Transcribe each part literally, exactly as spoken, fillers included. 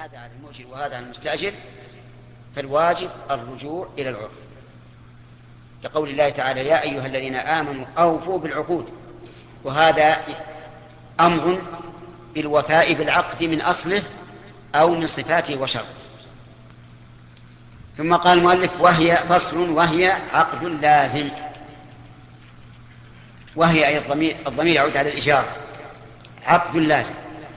هذا على المؤجر وهذا على المستأجر، فالواجب الرجوع إلى العرف، لقول الله تعالى: يا أيها الذين آمنوا أوفوا بالعقود. وهذا أمر بالوفاء بالعقد من أصله أو من صفاته وشرطه. ثم قال المؤلف: وهي فصل وهي عقد لازم. وهي أي الضمير, الضمير يعود على الإجارة. عقد لازم،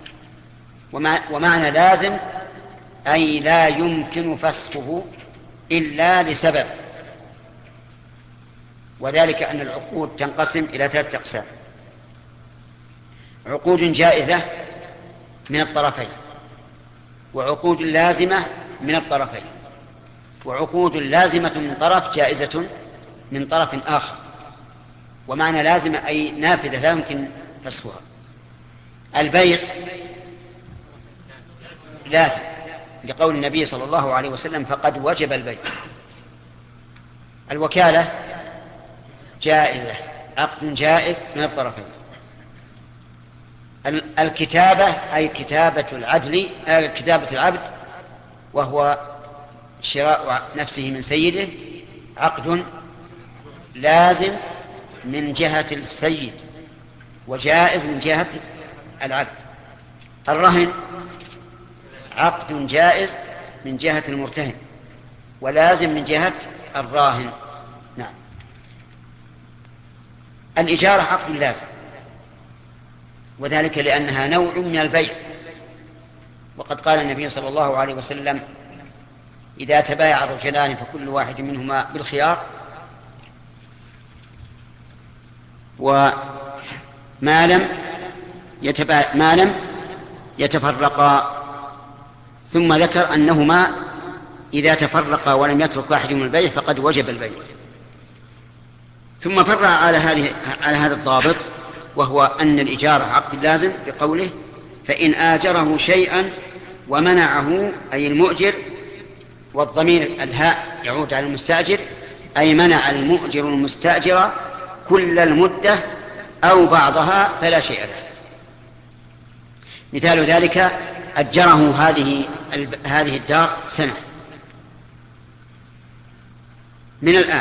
ومعنى لازم أي لا يمكن فسخه إلا لسبب، وذلك أن العقود تنقسم إلى ثلاثة أقسام: عقود جائزة من الطرفين، وعقود لازمة من الطرفين، وعقود لازمة من طرف جائزة من طرف آخر. ومعنى لازمة أي نافذة لا يمكن فسخها. البيع لازم لقول النبي صلى الله عليه وسلم: فقد وجب البيع. الوكالة جائزة، عقد جائز من الطرفين. الكتابة أي كتابة العدل، كتابة العبد، وهو شراء نفسه من سيده، عقد لازم من جهة السيد وجائز من جهة العبد. الرهن عقد جائز من جهة المرتهن ولازم من جهة الراهن. نعم. الإجارة عقد لازم، وذلك لأنها نوع من البيع، وقد قال النبي صلى الله عليه وسلم: إذا تبايع الرجلان فكل واحد منهما بالخيار، وما لم يتبايع ما لم يتفرقا. ثم ذكر أنهما إذا تفرقا ولم يترك واحد من البيع فقد وجب البيع. ثم فرع على هذه على هذا الضابط، وهو أن الإجارة عقد لازم بقوله: فإن آجره شيئا ومنعه، أي المؤجر، والضمير الهاء يعود على المستأجر، أي منع المؤجر المستأجر كل المدة أو بعضها فلا شيء له. مثال ذلك: أجره هذه هذه الدار سنة من الآن،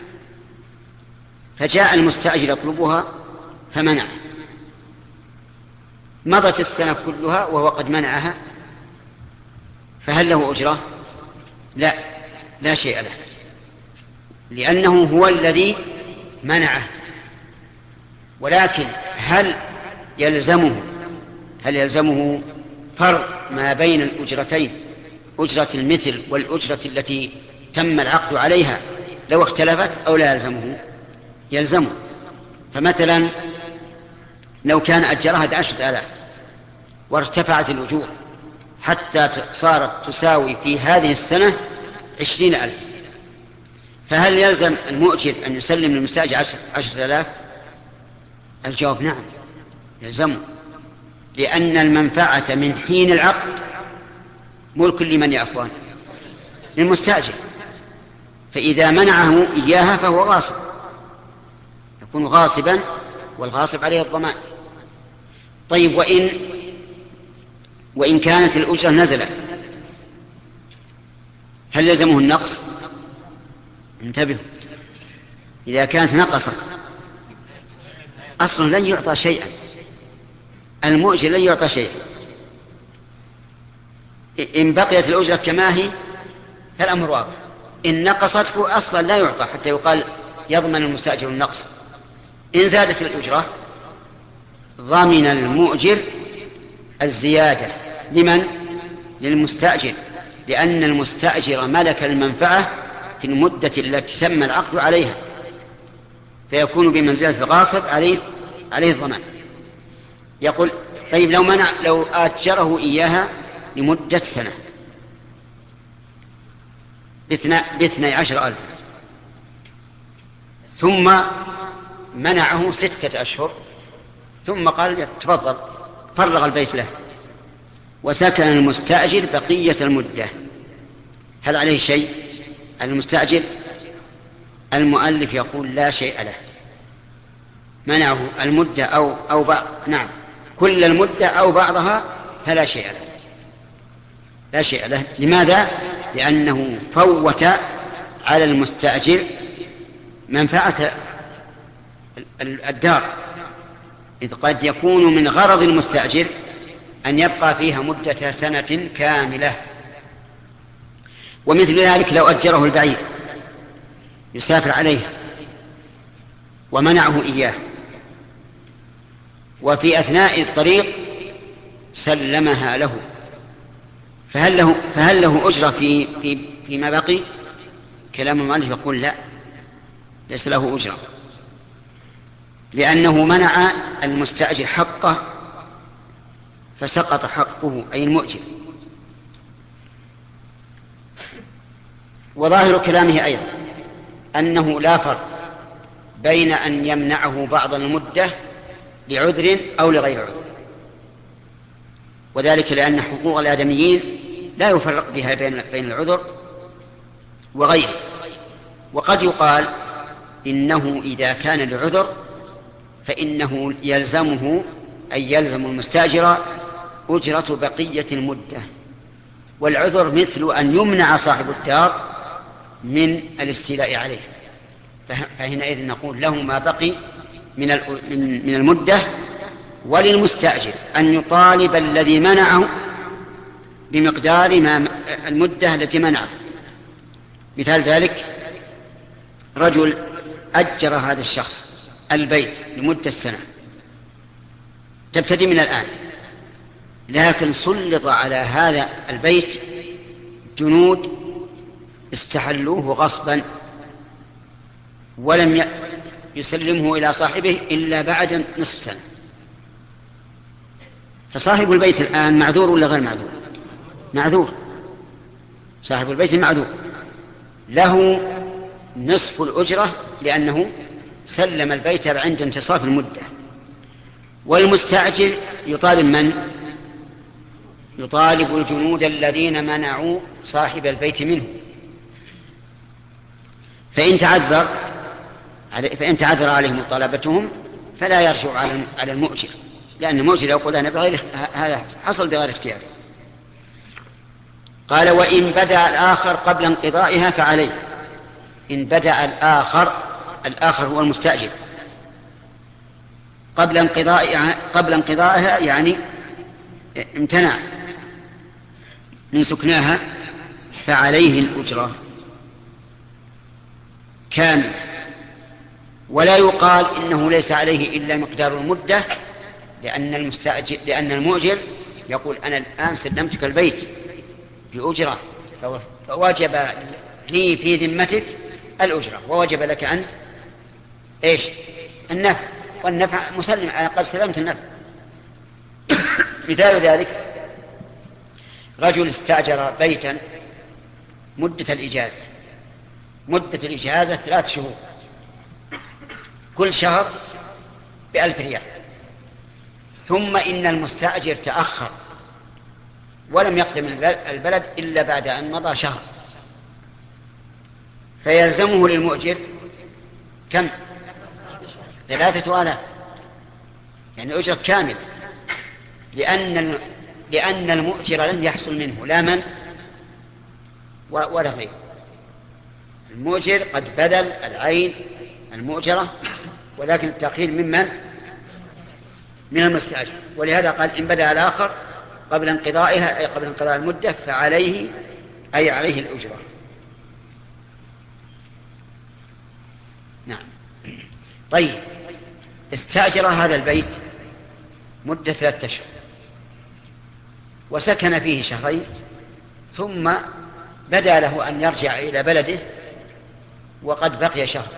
فجاء المستأجر يطلبها فمنعه، مضت السنة كلها وهو قد منعها، فهل له أجرة؟ لا، لا شيء له، لأنه هو الذي منعه. ولكن هل يلزمه هل يلزمه فرق ما بين الأجرتين، أجرة المثل والأجرة التي تم العقد عليها، لو اختلفت أو لا يلزمه؟ يلزمه. فمثلا لو كان أجرها بعشرة آلاف وارتفعت الأجور حتى صارت تساوي في هذه السنة عشرين ألف، فهل يلزم المؤجر أن يسلم للمستأجر عشرة آلاف؟ الجواب نعم، يلزمه، لأن المنفعة من حين العقد ملك لمن يا أخوان؟ للمستأجر، فإذا منعه إياها فهو غاصب، يكون غاصبا، والغاصب عليه الضمان. طيب، وإن وإن كانت الأجرة نزلت هل يلزمه النقص؟ انتبهوا، إذا كانت نقصت أصلا لن يعطى شيئا، المؤجر لن يعطى شيئا. إن بقيت الأجرة كما هي فالأمر واضح، إن نقصت أصلا لا يعطى حتى يقال يضمن المستأجر النقص. إن زادت الأجرة ضمن المؤجر الزيادة. لمن؟ للمستأجر، لأن المستأجر ملك المنفعة في المدة التي تم العقد عليها، فيكون بمنزلة الغاصب عليه عليه الضمان. يقول: طيب، لو منع لو أجره إياها لمدة سنة باثني عشر ألف، ثم منعه ستة أشهر، ثم قال: تفضل، فرغ البيت له، وسكن المستأجر بقية المدة، هل عليه شيء المستأجر؟ المؤلف يقول: لا شيء له، منعه المدة أو أو بعض، نعم، كل المدة أو بعضها فلا شيء له. لا شيء له. لماذا؟ لأنه فوت على المستأجر منفعة الدار، إذ قد يكون من غرض المستأجر أن يبقى فيها مدة سنة كاملة. ومثل ذلك لو أجره البعير يسافر عليه ومنعه إياه، وفي أثناء الطريق سلمها له، فهل له, فهل له أجرة في في فيما بقي؟ كلام المؤلف يقول لا، ليس له أجرة، لأنه منع المستأجر حقه فسقط حقه أي المؤجر. وظاهر كلامه أيضا أنه لا فرق بين أن يمنعه بعض المدة لعذر أو لغير عذر، وذلك لأن حقوق الآدميين لا يفرق بها بين بين العذر وغيره. وقد يقال إنه إذا كان لعذر فإنه يلزمه أي يلزم المستأجر أجرة بقية المدة، والعذر مثل أن يمنع صاحب الدار من الاستيلاء عليه، فحينئذ نقول له ما بقي من من المدة، وللمستأجر أن يطالب الذي منعه بمقدار ما المدة التي منعه. مثال ذلك رجل أجر هذا الشخص البيت لمدة سنة تبتدي من الآن، لكن سلط على هذا البيت جنود استحلوه غصبا ولم يسلمه إلى صاحبه إلا بعد نصف سنة، فصاحب البيت الآن معذور ولا غير معذور؟ معذور. صاحب البيت معذور، له نصف الأجرة لأنه سلم البيت عند انتصاف المدة. والمستأجر يطالب من؟ يطالب الجنود الذين منعوا صاحب البيت منه، فإن تعذر فإن تعذر عليهم مطالبتهم فلا يرجع على المؤجر، لأن المؤجر يقول أنا بغير هذا حصل بغير اختياري. قال وإن بدأ الآخر قبل انقضائها فعليه. إن بدأ الآخر، الآخر هو المستأجر، قبل انقضائها قبل انقضائها يعني امتنع من سكناها فعليه الأجرة كاملة، ولا يقال إنه ليس عليه إلا مقدار المدة، لأن المستأجر لأن المؤجر يقول أنا الآن سلمتك البيت بأجرة فوجب لي في ذمتك الأجرة، ووجب لك أنت إيش؟ النفع، والنفع مسلم، أنا قد سلمت النفع. مثال ذلك رجل استأجر بيتا مدة الإجازة مدة الإجازة ثلاث شهور، كل شهر بألف ريال، ثم إن المستأجر تأخر ولم يقدم البلد إلا بعد أن مضى شهر، فيلزمه للمؤجر كم؟ ثلاثة آلاف، يعني أجرة كامل، لأن لأن المؤجر لن يحصل منه لا من ولا غيره. المؤجر قد بذل العين المؤجرة، ولكن التأخير ممن؟ من المستأجر. ولهذا قال إن بدأ الآخر قبل انقضائها أي قبل انقضاء المدة فعليه أي عليه الأجرة. نعم. طيب استأجر هذا البيت مدة ثلاثة أشهر وسكن فيه شهرين، ثم بدا له أن يرجع إلى بلده وقد بقي شهر،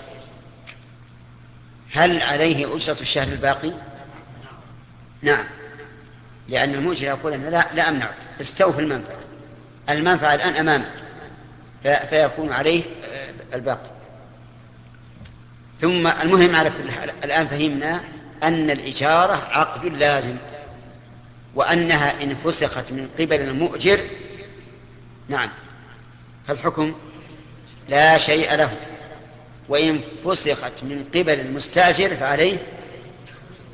هل عليه أجرة الشهر الباقي؟ نعم، لأن المؤجر يقول أن لا, لا أمنعك، استوفي المنفعة، المنفعة الآن أمامك، فيكون عليه الباقي. ثم المهم على كل حال الآن فهمنا أن الإجارة عقد لازم، وأنها إن فسخت من قبل المؤجر نعم فالحكم لا شيء له، وإن فسخت من قبل المستأجر فعليه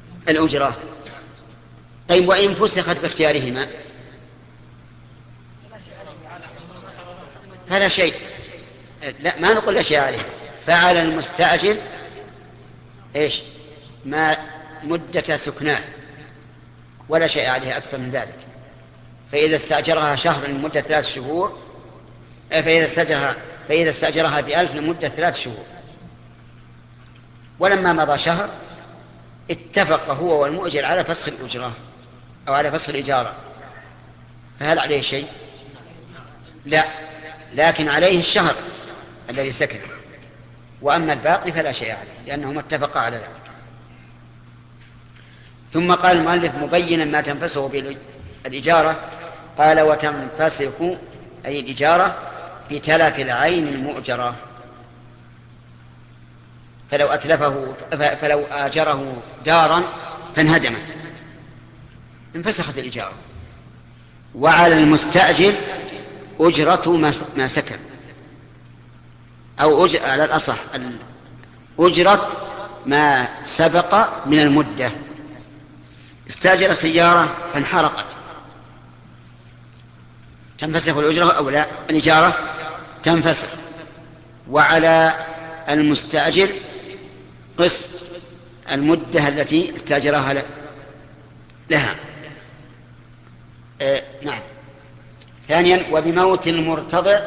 الأجرة. طيب وإن فسخت باختيارهما فلا شيء. لا، ما نقول لا شيء عليه. فعلى المستأجر إيش؟ ما مدة سكناه، ولا شيء عليه أكثر من ذلك. فإذا استأجرها شهر لمدة ثلاث شهور فإذا استأجرها فإذا استأجرها بألف لمدة ثلاث شهور، ولما مضى شهر اتفق هو والمؤجر على فسخ الأجرة أو على فسخ الإجارة، فهل عليه شيء؟ لا، لكن عليه الشهر الذي سكن، وأما الباقي فلا شيء عليه لأنهما اتفقا على ذلك. ثم قال المؤلف مبينا ما تنفسخ بالإجارة، قال وتنفسخ أي الإجارة بتلف العين المؤجرة، فلو أتلفه فلو آجره دارا فانهدمت انفسخت الإجارة. وعلى المستأجر أجرة ما سكن، أو أجر على الأصح أجرة ما سبق من المدة. استأجر سيارة فانحرقت تنفسخ الأجرة أو لا؟ الإجارة تنفسخ. وعلى المستأجر قسط المدة التي استأجرها لها. آه نعم. ثانيا وبموت المرتضع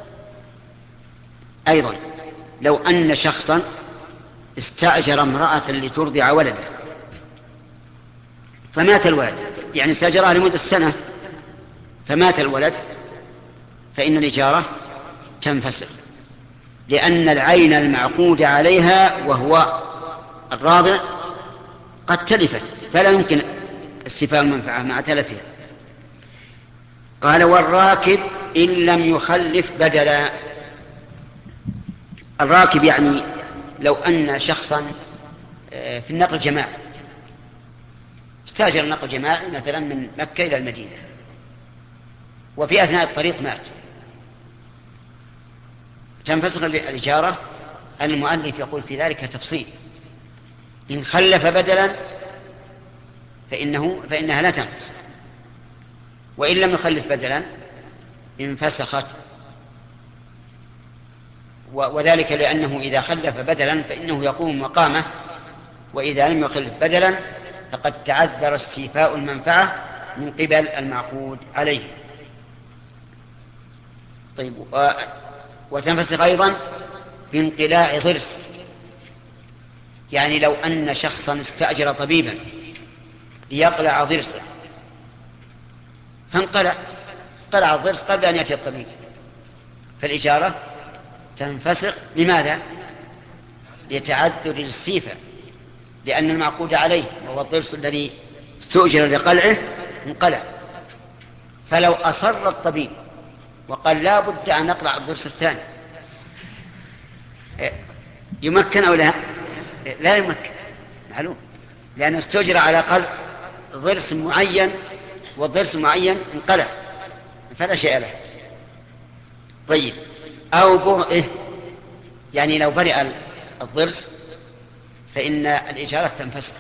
أيضا، لو أن شخصا استأجر امرأة لترضع ولده فمات الولد، يعني استأجرها لمدة سنة فمات الولد، فإن الإجارة تنفسخ، لأن العين المعقود عليها وهو الراضع قد تلفت فلا يمكن استيفاء المنفعة مع تلفها. قال والراكب إن لم يخلف بدلا. الراكب يعني لو أن شخصا في النقل الجماعي استأجر النقل الجماعي مثلا من مكة إلى المدينة، وفي أثناء الطريق مات، تنفسخ الإجارة. المؤلف يقول في ذلك تفصيل، إن خلف بدلا فإنه فإنها لا تنفسخ، وإن لم يخلف بدلا انفسخت. وذلك لأنه إذا خلف بدلا فإنه يقوم مقامه، وإذا لم يخلف بدلا فقد تعذر استيفاء المنفعة من قبل المعقود عليه. طيب، وتنفسخ أيضا بانقلاع ضرس، يعني لو أن شخصا استأجر طبيبا ليقلع ضرسه فانقلع قلع الضرس قبل أن يأتي الطبيب، فالإجارة تنفسخ. لماذا؟ لتعذر الاستيفاء، لأن المعقود عليه وهو الضرس الذي استؤجر لقلعه انقلع. فلو أصر الطبيب وقال لا بد أن نقلع الضرس الثاني يمكن أو لا؟ لا يمكن، معلوم، لأنه استؤجر على قلع ضرس معين والضرس معين انقلع فلا شيء له. طيب، أو برئه، يعني لو برئ الضرس فإن الإجارة تنفسخ.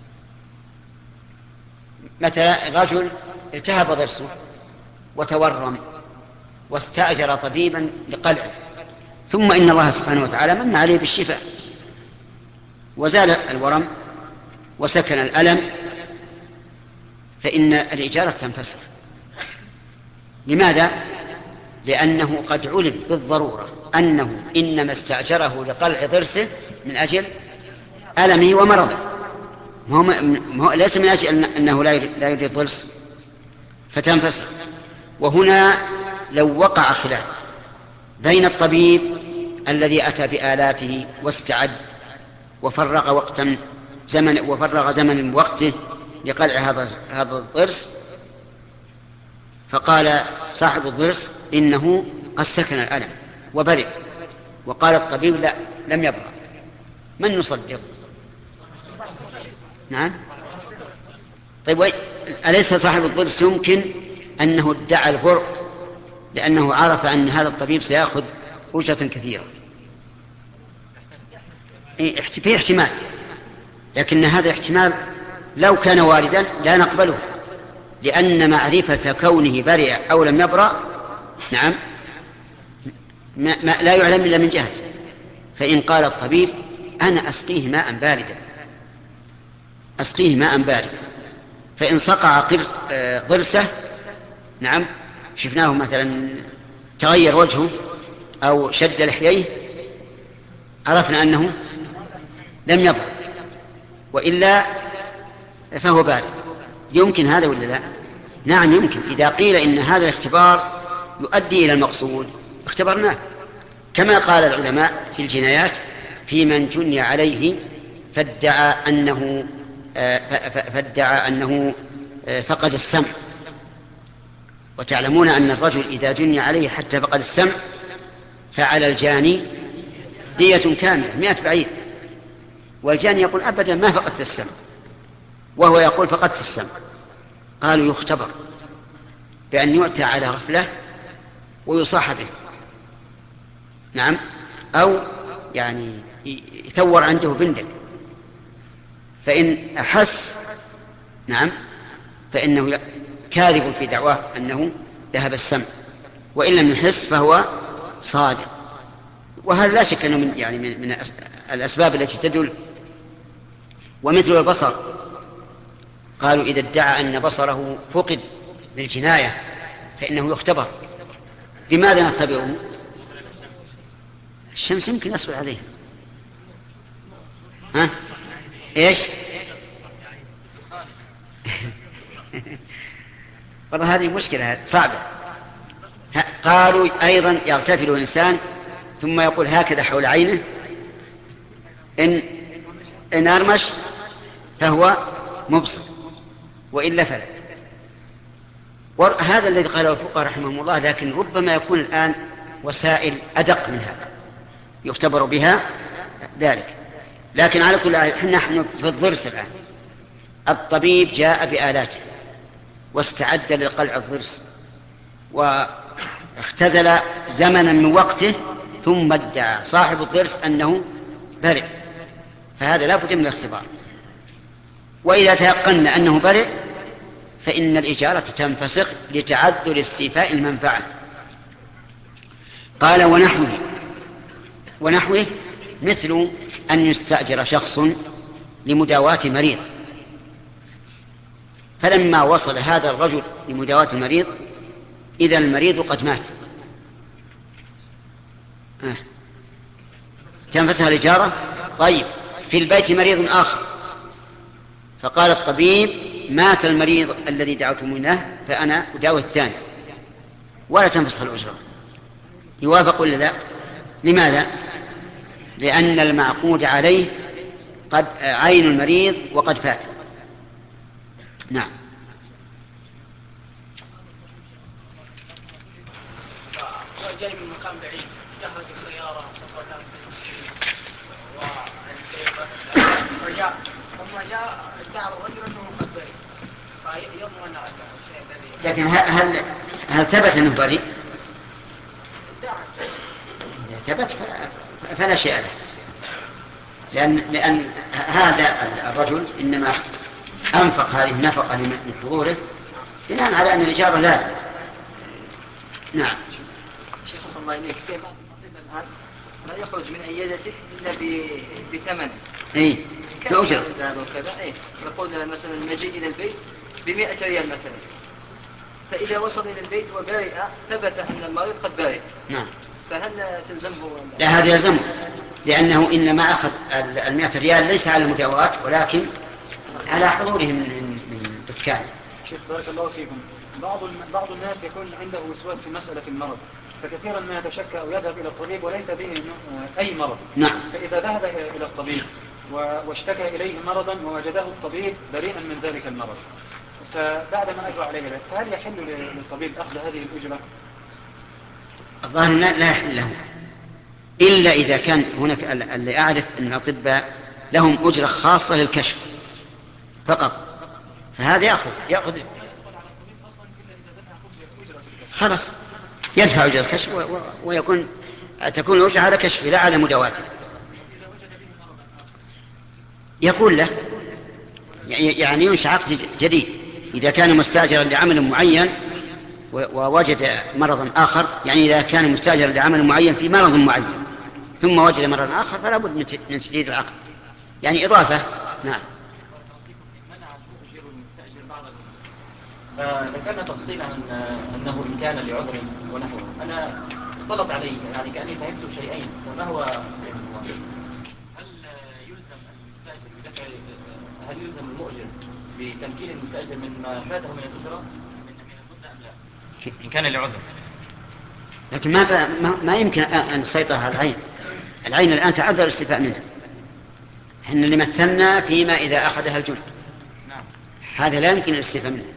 مثلا رجل التهب ضرسه وتورم واستأجر طبيبا لقلعه، ثم إن الله سبحانه وتعالى من عليه بالشفاء وزال الورم وسكن الألم، فإن الإجارة تنفسخ. لماذا؟ لأنه قد علم بالضرورة أنه إنما استأجره لقلع ضرسه من أجل ألمه ومرضه، هو ليس من أجل أنه لا يريد ضرس، فتنفسخ. وهنا لو وقع خلاف بين الطبيب الذي أتى بآلاته واستعد وفرغ وقتا زمن وفرغ زمن وقته لقلع هذا هذا الضرس، فقال صاحب الضرس إنه قد سكن الألم وبرئ، وقال الطبيب لا لم يبرأ، من نصدق؟ نعم. طيب، أليس صاحب الضرس يمكن أنه ادعى البرء لأنه عرف أن هذا الطبيب سيأخذ أجرة كثيرة؟ في احتمال، لكن هذا احتمال لو كان واردا لا نقبله، لأن معرفة كونه برئ أو لم يبرأ نعم ما ما لا يعلم إلا من جهة. فإن قال الطبيب أنا أسقيه ماء باردا أسقيه ماء باردا فإن صقع ضرسه نعم شفناه مثلا تغير وجهه أو شد لحييه عرفنا أنه لم يضر، وإلا فهو بارد. يمكن هذا ولا لا؟ نعم يمكن. إذا قيل إن هذا الاختبار يؤدي إلى المقصود اختبرناه، كما قال العلماء في الجنايات في من جني عليه فادعى أنه فادعى أنه فقد السمع. وتعلمون أن الرجل إذا جني عليه حتى فقد السمع فعلى الجاني دية كاملة مئة بعير، والجاني يقول أبدا ما فقدت السمع وهو يقول فقدت السمع. قالوا يختبر بأن يؤتى على غفلة ويصاح به نعم، أو يعني يثور عنده بندق، فإن أحس نعم فإنه كاذب في دعواه أنه ذهب السمع، وإن لم يحس فهو صادق. وهذا لا شك أنه من يعني من, من الأسباب التي تدل. ومثل البصر قالوا إذا ادعى أن بصره فقد بالجناية فإنه يختبر. بماذا نختبره؟ الشمس يمكن يصبر عليه. ها إيش؟ والله هذه مشكلة صعبة. قالوا أيضا يغتفل الإنسان ثم يقول هكذا حول عينه إن إن أرمش فهو مبصر وإلا فلا. هذا الذي قاله الفقهاء رحمهم الله، لكن ربما يكون الآن وسائل أدق من هذا يختبر بها ذلك. لكن على كل حال نحن في الضرس الآن، الطبيب جاء بآلاته واستعد لقلع الضرس واختزل زمنا من وقته، ثم ادعى صاحب الضرس أنه برئ، فهذا لا بد من الاختبار. وإذا تيقنا أنه برئ فإن الإجارة تنفسخ لتعذر استيفاء المنفعة. قال ونحوه ونحوه مثل أن يستأجر شخص لمداواة مريض، فلما وصل هذا الرجل لمداواة المريض إذا المريض قد مات آه. تنفسها الإجارة. طيب في البيت مريض آخر فقال الطبيب مات المريض الذي دعوتموناه فأنا أداوي الثاني، ولا تنفسها الأجرة. يوافق ولا لا؟ لماذا؟ لأن المعقود عليه قد عين المريض وقد فات. نعم. جاي من مكان بعيد جهز السيارة ورجع ثم جاء ادعى الرجل انه قد برئ فيضمن الشيء الذي. لكن هل هل ثبت انه بريء؟ إذا ثبت فلا شيء له، لأن لأن هذا الرجل إنما أنفق هذه النفقة من حضوره بناء على أن الإجارة لازم. نعم. شيخ صلى الله عليه وسلم الآن لا يخرج من عيادته إلا بثمن. إيه. بأجرة. وكذا. إيه. يقول مثلا نجي إلى البيت بمئة ريال مثلا، فإذا وصل إلى البيت وبرئ ثبت أن المريض قد برئ. نعم. فهل تلزمه؟ لا هذا يلزمه، لأنه إنما أخذ المئة ريال ليس على مداواة ولكن على حضوره من من دكان. شيخ بارك الله فيكم. بعض بعض الناس يكون عنده وسواس في مسألة المرض، فكثيرا ما يتشكى أو يذهب إلى الطبيب وليس به أي مرض. نعم. فإذا ذهب إلى الطبيب واشتكى إليه مرضا ووجده الطبيب بريئا من ذلك المرض، فبعد ما أجرى عليه ذلك فهل يحل للطبيب أخذ هذه الأجرة؟ الظاهر لا يحل له إلا إذا كان هناك اللي أعرف أن الأطباء لهم أجرة خاصة للكشف فقط، فهذا يأخذ يأخذ خلاص يدفع أجرة الكشف ويكون تكون الأجرة على كشفه لا على مداواته. يقول له يعني ينشأ عقد جديد إذا كان مستأجرا لعمل معين ووجد مرضا آخر، يعني إذا كان مستأجر لعمل معين في مرض معين ثم وجد مرضا آخر فلا بد من تجديد العقد، يعني إضافة. نعم. ذكرنا تفصيلا عن أنه إن كان لعذر ونحوه، أنا اختلط علي يعني كأني فهمت شيئين، وما هو هل يلزم المستأجر بدفع هل يلزم المؤجر بتمكين المستأجر من ما فاته من الأجرة من المدة أم لا؟ إن كان لعذر. لكن ما ما يمكن أن نسيطر على العين. العين الآن تعذر الاستيفاء منها. إحنا اللي مثلنا فيما إذا أخذها الجنب. نعم. هذا لا يمكن الاستيفاء منه.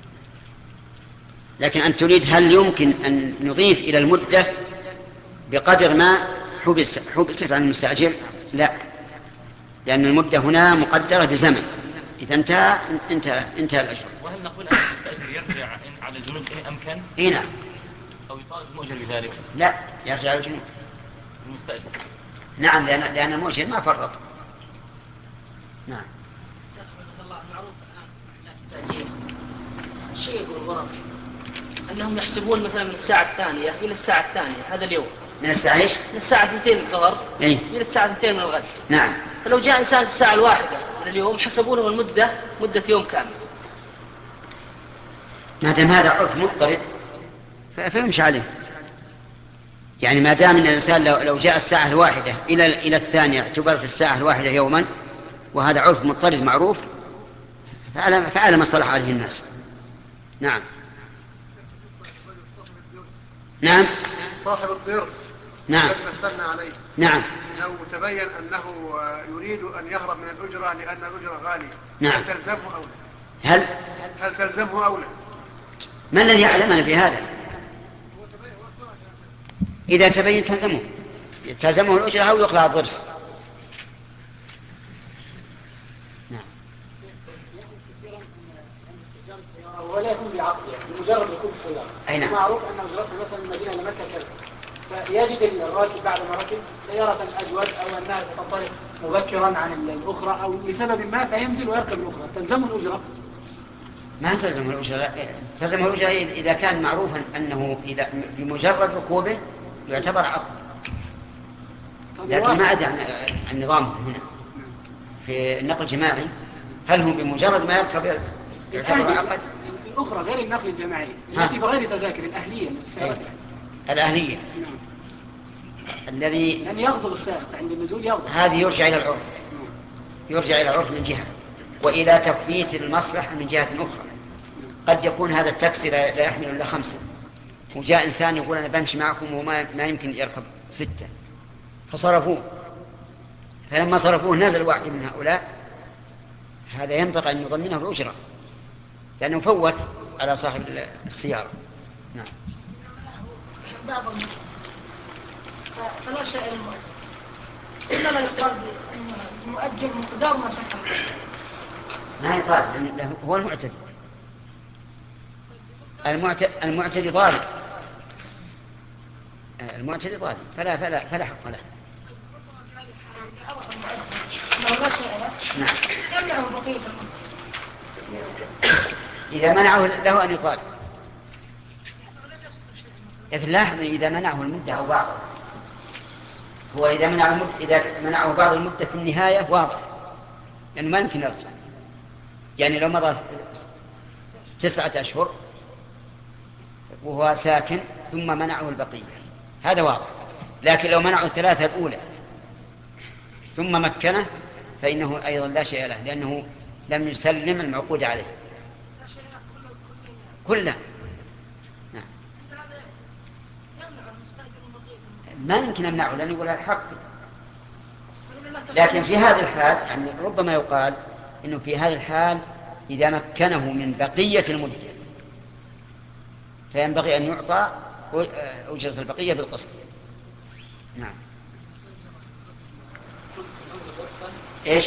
لكن أن تريد هل يمكن أن نضيف إلى المدة بقدر ما حبس حبست عن المستأجر؟ لا، لأن المدة هنا مقدرة بزمن، إذا انتهى انتهى انتهى الأجر. وهل نقول أن المستأجر يرجع على الجنود إن أمكن؟ إيه نعم. أو يطالب المؤجر بذلك؟ لا، يرجع على الجنود المستأجر. نعم، لأن لأن المؤجر ما فرط. نعم. الشيء يقول الغرض أنهم يحسبون مثلا من الساعة الثانية إلى الساعة الثانية هذا اليوم. من الساعة إيش؟ من الساعة اثنتين الظهر إيه؟ إلى الساعة اثنتين من الغد. نعم. فلو جاء إنسان في الساعة الواحدة من اليوم حسبوا له المدة مدة يوم كامل. ما دام هذا عرف مضطرد فيمشي عليه. يعني ما دام ان الانسان لو لو جاء الساعه الواحده الى الى الثانيه اعتبرت الساعه الواحده يوما، وهذا عرف مضطرد معروف، فعلى فعلى ما اصطلح عليه الناس. نعم. نعم. صاحب الضرس. نعم. الذي مثلنا عليه. نعم. لو تبين انه يريد ان يهرب من الاجره لان الاجره غاليه. نعم. هل تلزمه او لا؟ هل هل تلزمه او لا؟ ما الذي يعلمنا في هذا؟ إذا تبين تلزمه تلزمه الأجرة أو يقلع الضرس. نعم. ولا يكون بعقد، يعني بمجرد ركوب السيارة. أي نعم. معروف أن أجرتها مثلا من المدينة لمكة كذا، فيجد الراكب بعد ما ركب سيارة أجود أو أنها ستنطلق مبكرا عن الأخرى أو لسبب ما فينزل ويركب الأخرى، تلزمه الأجرة؟ ما تلزمه الأجرة، تلزمه الأجرة إذا كان معروفا أنه إذا بمجرد ركوبه يعتبر عقد. لكن ما أدري عن النظام هنا في النقل الجماعي، هل هو بمجرد ما يركب يعتبر عقد؟ الأخرى غير النقل الجماعي التي بغير تذاكر، الأهلية السيارات الأهلية الذي لن يغضب السائق عند النزول يغضب، هذه يرجع إلى العرف، يرجع إلى العرف من جهة، وإلى تفويت المصلحة من جهة أخرى. قد يكون هذا التاكسي لا يحمل إلا خمسة، وجاء إنسان يقول أنا بمشي معكم وما ما يمكن يركب ستة، فصرفوه، فلما صرفوه نزل واحد من هؤلاء، هذا ينبغي أن نضمنه الأجرة لأنه فوت على صاحب السيارة. نعم. بعض فلا شيء للمؤجر، إنما يقال المؤجر مقدار ما سكن. ما يقال هو المعتدي، المعتدي المعتدي ظالم، المعتدي ظالم فلا فلا فلا حق له. لا شيء له. نعم. يمنعه بقية المدة. إذا منعه له أن يطالب، لكن لاحظ إذا منعه المدة أو بعض، هو إذا منعه المدة إذا منعه بعض المدة في النهاية واضح، لأنه ما يمكن يرجع. يعني لو مضى تسعة أشهر وهو ساكن ثم منعه البقية هذا واضح، لكن لو منعه الثلاثة الأولى ثم مكنه فإنه أيضا لا شيء له، لأنه لم يسلم المعقود عليه كله. نعم. ما يمكن أمنعه لأنه يقول هذا حق، لكن في هذا الحال يعني ربما يقال إنه في هذا الحال إذا مكنه من بقية المدة فينبغي أن يعطى أجرة البقية بالقسط. نعم. إيش؟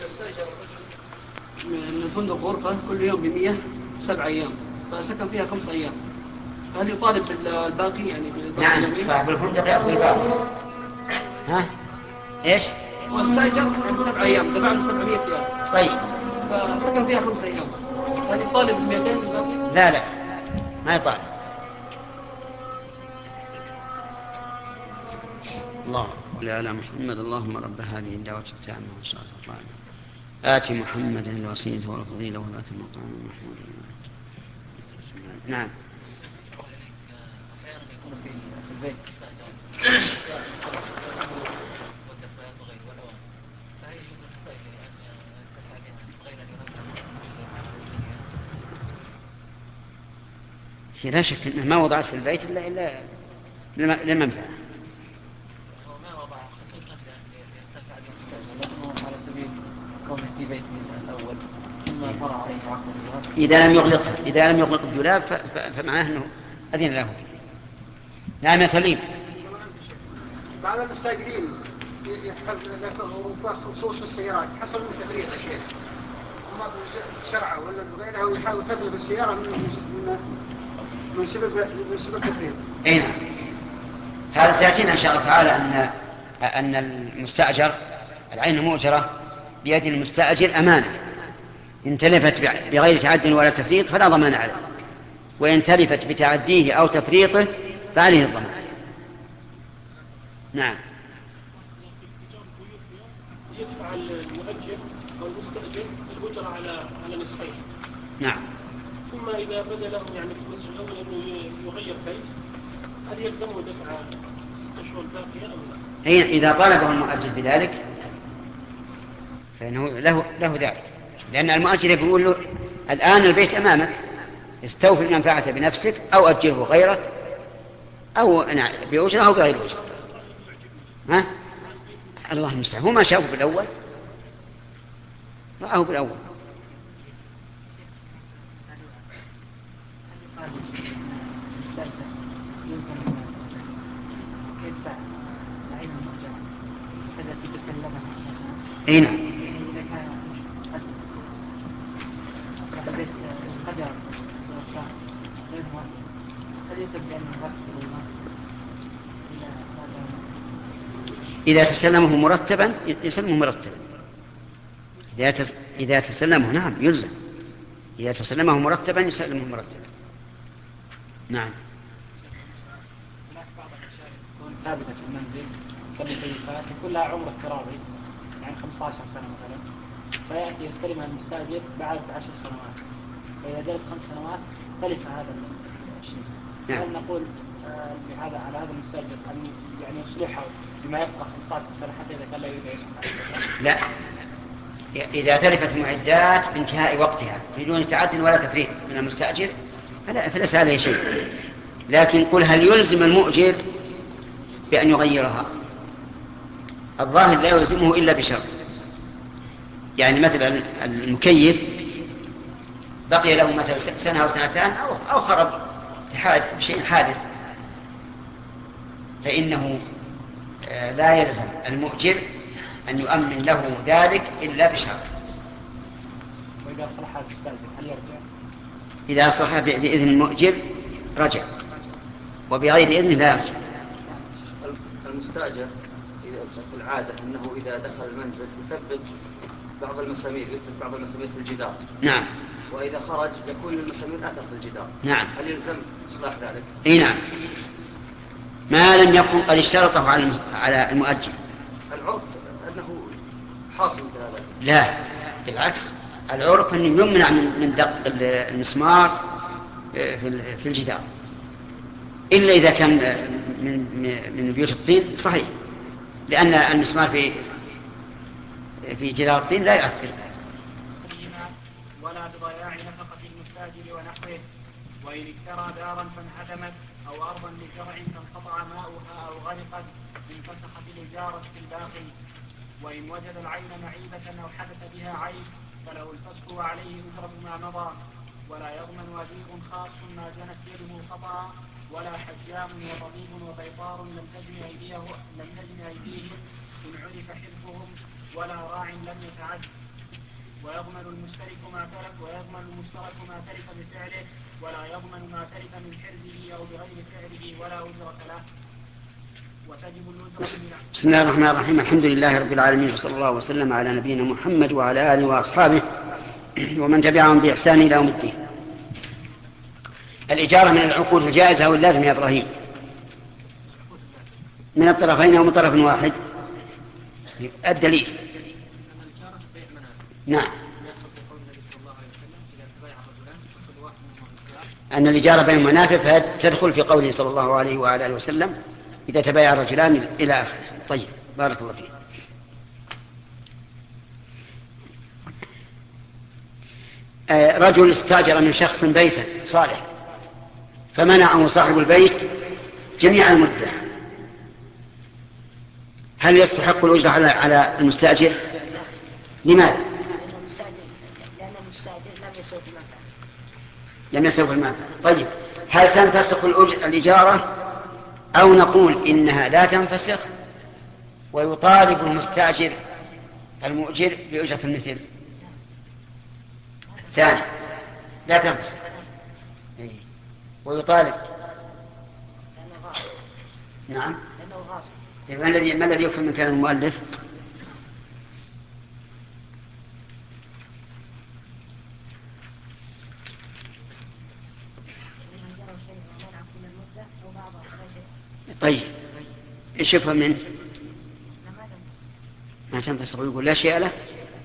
من الفندق غرفة كل يوم بمية سبع أيام، فسكن فيها خمس أيام، فهل يطالب بالباقي يعني بالباقي؟ نعم، صاحب الفندق يأخذ الباقي. ها؟ إيش؟ هو استأجر سبع أيام دفع له سبعمية ريال. طيب. فسكن فيها خمس أيام، هل يطالب بالمئتين بالباقي؟ لا لا ما يطالب، الله لا لا محمد اللهم رب هذه الدعوة التامة والصلاة القائمة آتي محمدا الوسيلة والفضيلة والآت المقام المحمود. نعم. أحيانا يكون في البيت لا شك أنه ما وضعت في البيت إلا إلا للمنفعة. وما وضع خصيصا ليستنفع به لكنه على سبيل كونه في بيت من الأول ثم فرع عليه عقد إذا لم يغلق إذا لم يغلق الدولاب فمعناه أنه أذن له. نعم يا سليم. بعض المستاجرين يحب خصوص في السيارات حصل من تفريط أشياء وما بسرعة ولا بغيرها ويحاول تتلف السيارة من من سبب من سبب تفريط. أي نعم. هذا سيأتينا إن شاء الله تعالى أن أن المستأجر العين المؤجرة بيد المستأجر أمانة، إن تلفت بغير تعد ولا تفريط فلا ضمان عليه، وإن تلفت بتعديه أو تفريطه فعليه الضمان. نعم. يدفع المؤجر أو المستأجر الأجرة على على نصفين. نعم. ثم إذا بدا له يعني في النصف الأول أنه يغير بيت هل يلزمه دفع ست أشهر باقية أم لا؟ أي إذا طالبه المؤجر بذلك فإنه له له ذلك، لأن المؤجر يقول له الآن البيت أمامك استوفي المنفعة بنفسك أو أجره غيره أو بأجرة أو بغير أجرة. ها؟ الله المستعان. هو ما شافه بالأول رآه بالأول. اي نعم. إذا تسلمه مرتبا يسلمه مرتبا. إذا تس... إذا تسلمه نعم يلزم. إذا تسلمه مرتبا يسلمه مرتبا. نعم. هناك بعض الأشياء تكون ثابتة في المنزل كالمكيفات كلها عمر افتراضي يعني خمسة عشر سنة مثلا، فيأتي يستلمها المستأجر بعد عشر سنوات، فإذا جلس خمس سنوات تلف هذا الشيء. نعم. هل نقول بهذا على هذا المستأجر أن يعني يصلحه بما يبقى خمسة عشر سنة حتى إذا كان لا يريد يصلح؟ لا، إذا تلفت المعدات بانتهاء وقتها بدون تعد ولا تفريط من المستأجر فلا فليس عليه شيء. لكن قل هل يلزم المؤجر بأن يغيرها؟ الظاهر لا يلزمه إلا بشرط. يعني مثلا المكيف بقي له مثلا سنة أو سنتان أو أو خرب بشيء حادث فإنه لا يلزم المؤجر أن يؤمن له ذلك إلا بشرط. وإذا صلح المستأجر هل يرجع؟ إذا صلح بإذن المؤجر رجع، وبغير إذن لا يرجع. المستأجر في العادة أنه إذا دخل المنزل يثبت بعض المسامير يثبت بعض المسامير في الجدار. نعم. وإذا خرج يكون للمسامير أثر في الجدار. نعم. هل يلزم إصلاح ذلك؟ إيه نعم، ما لم يكن قد اشترطه على المؤجر. العرف أنه حاصل مثل هذا. لا بالعكس، العرف أنه يمنع من دق المسمار في الجدار إلا إذا كان من من بيوت الطين صحيح، لأن المسمار في في جدار الطين لا يؤثر. ولا بضياع نفقة المستأجر ونحوه، وإن اشترى دارا فانهدمت أو أرضا لزرع فانقطع ماؤها أو غرقت انفسخت الإجارة في الباقي. وإن وجد العين معيبة أو حدث بها عيب فله الفسخ وعليه أجرة ما مضى، ولا يضمن وديع خاص ما جنت يده خطأ، ولا حجام وطبيب وبيطار لم تجن أيديه لم تجن أيديهم إن عرف حلفهم، ولا راع لم يتعد. ويضمن المشترك ما ترك ويضمن المشترك ما ترك بفعله، ولا يضمن ما ترك من حرزه أو بغير فعله، ولا أجرة له. وتجب الأجرة. بسم الله الرحمن الرحيم. الحمد لله رب العالمين، وصلى الله وسلم على نبينا محمد وعلى آله وأصحابه ومن تبعهم بإحسان إلى يوم الدين. الإجارة من العقود الجائزة واللازم يا إبراهيم. من الطرفين أو من طرف واحد. الدليل نعم أن الإجارة بين منافع فتدخل في قوله صلى الله عليه وعلى آله وسلم إذا تبايع الرجلان إلى آخره. طيب بارك الله فيك. آه رجل استاجر من شخص بيتا صالح فمنعه صاحب البيت جميع المدة، هل يستحق الأجرة على على المستأجر؟ لماذا؟ لأن المستأجر لم يسوق المنفعة. لم يسوق المنفعة. طيب هل تنفسخ الإجارة أو نقول إنها لا تنفسخ ويطالب المستأجر المؤجر بأجرة المثل؟ ثاني لا تنفسخ ويطالب. نعم. ما الذي ما الذي يفهم من كلام المؤلف؟ طيب ايش يفهم منه؟ ما تنفسخ ويقول لا شيء له،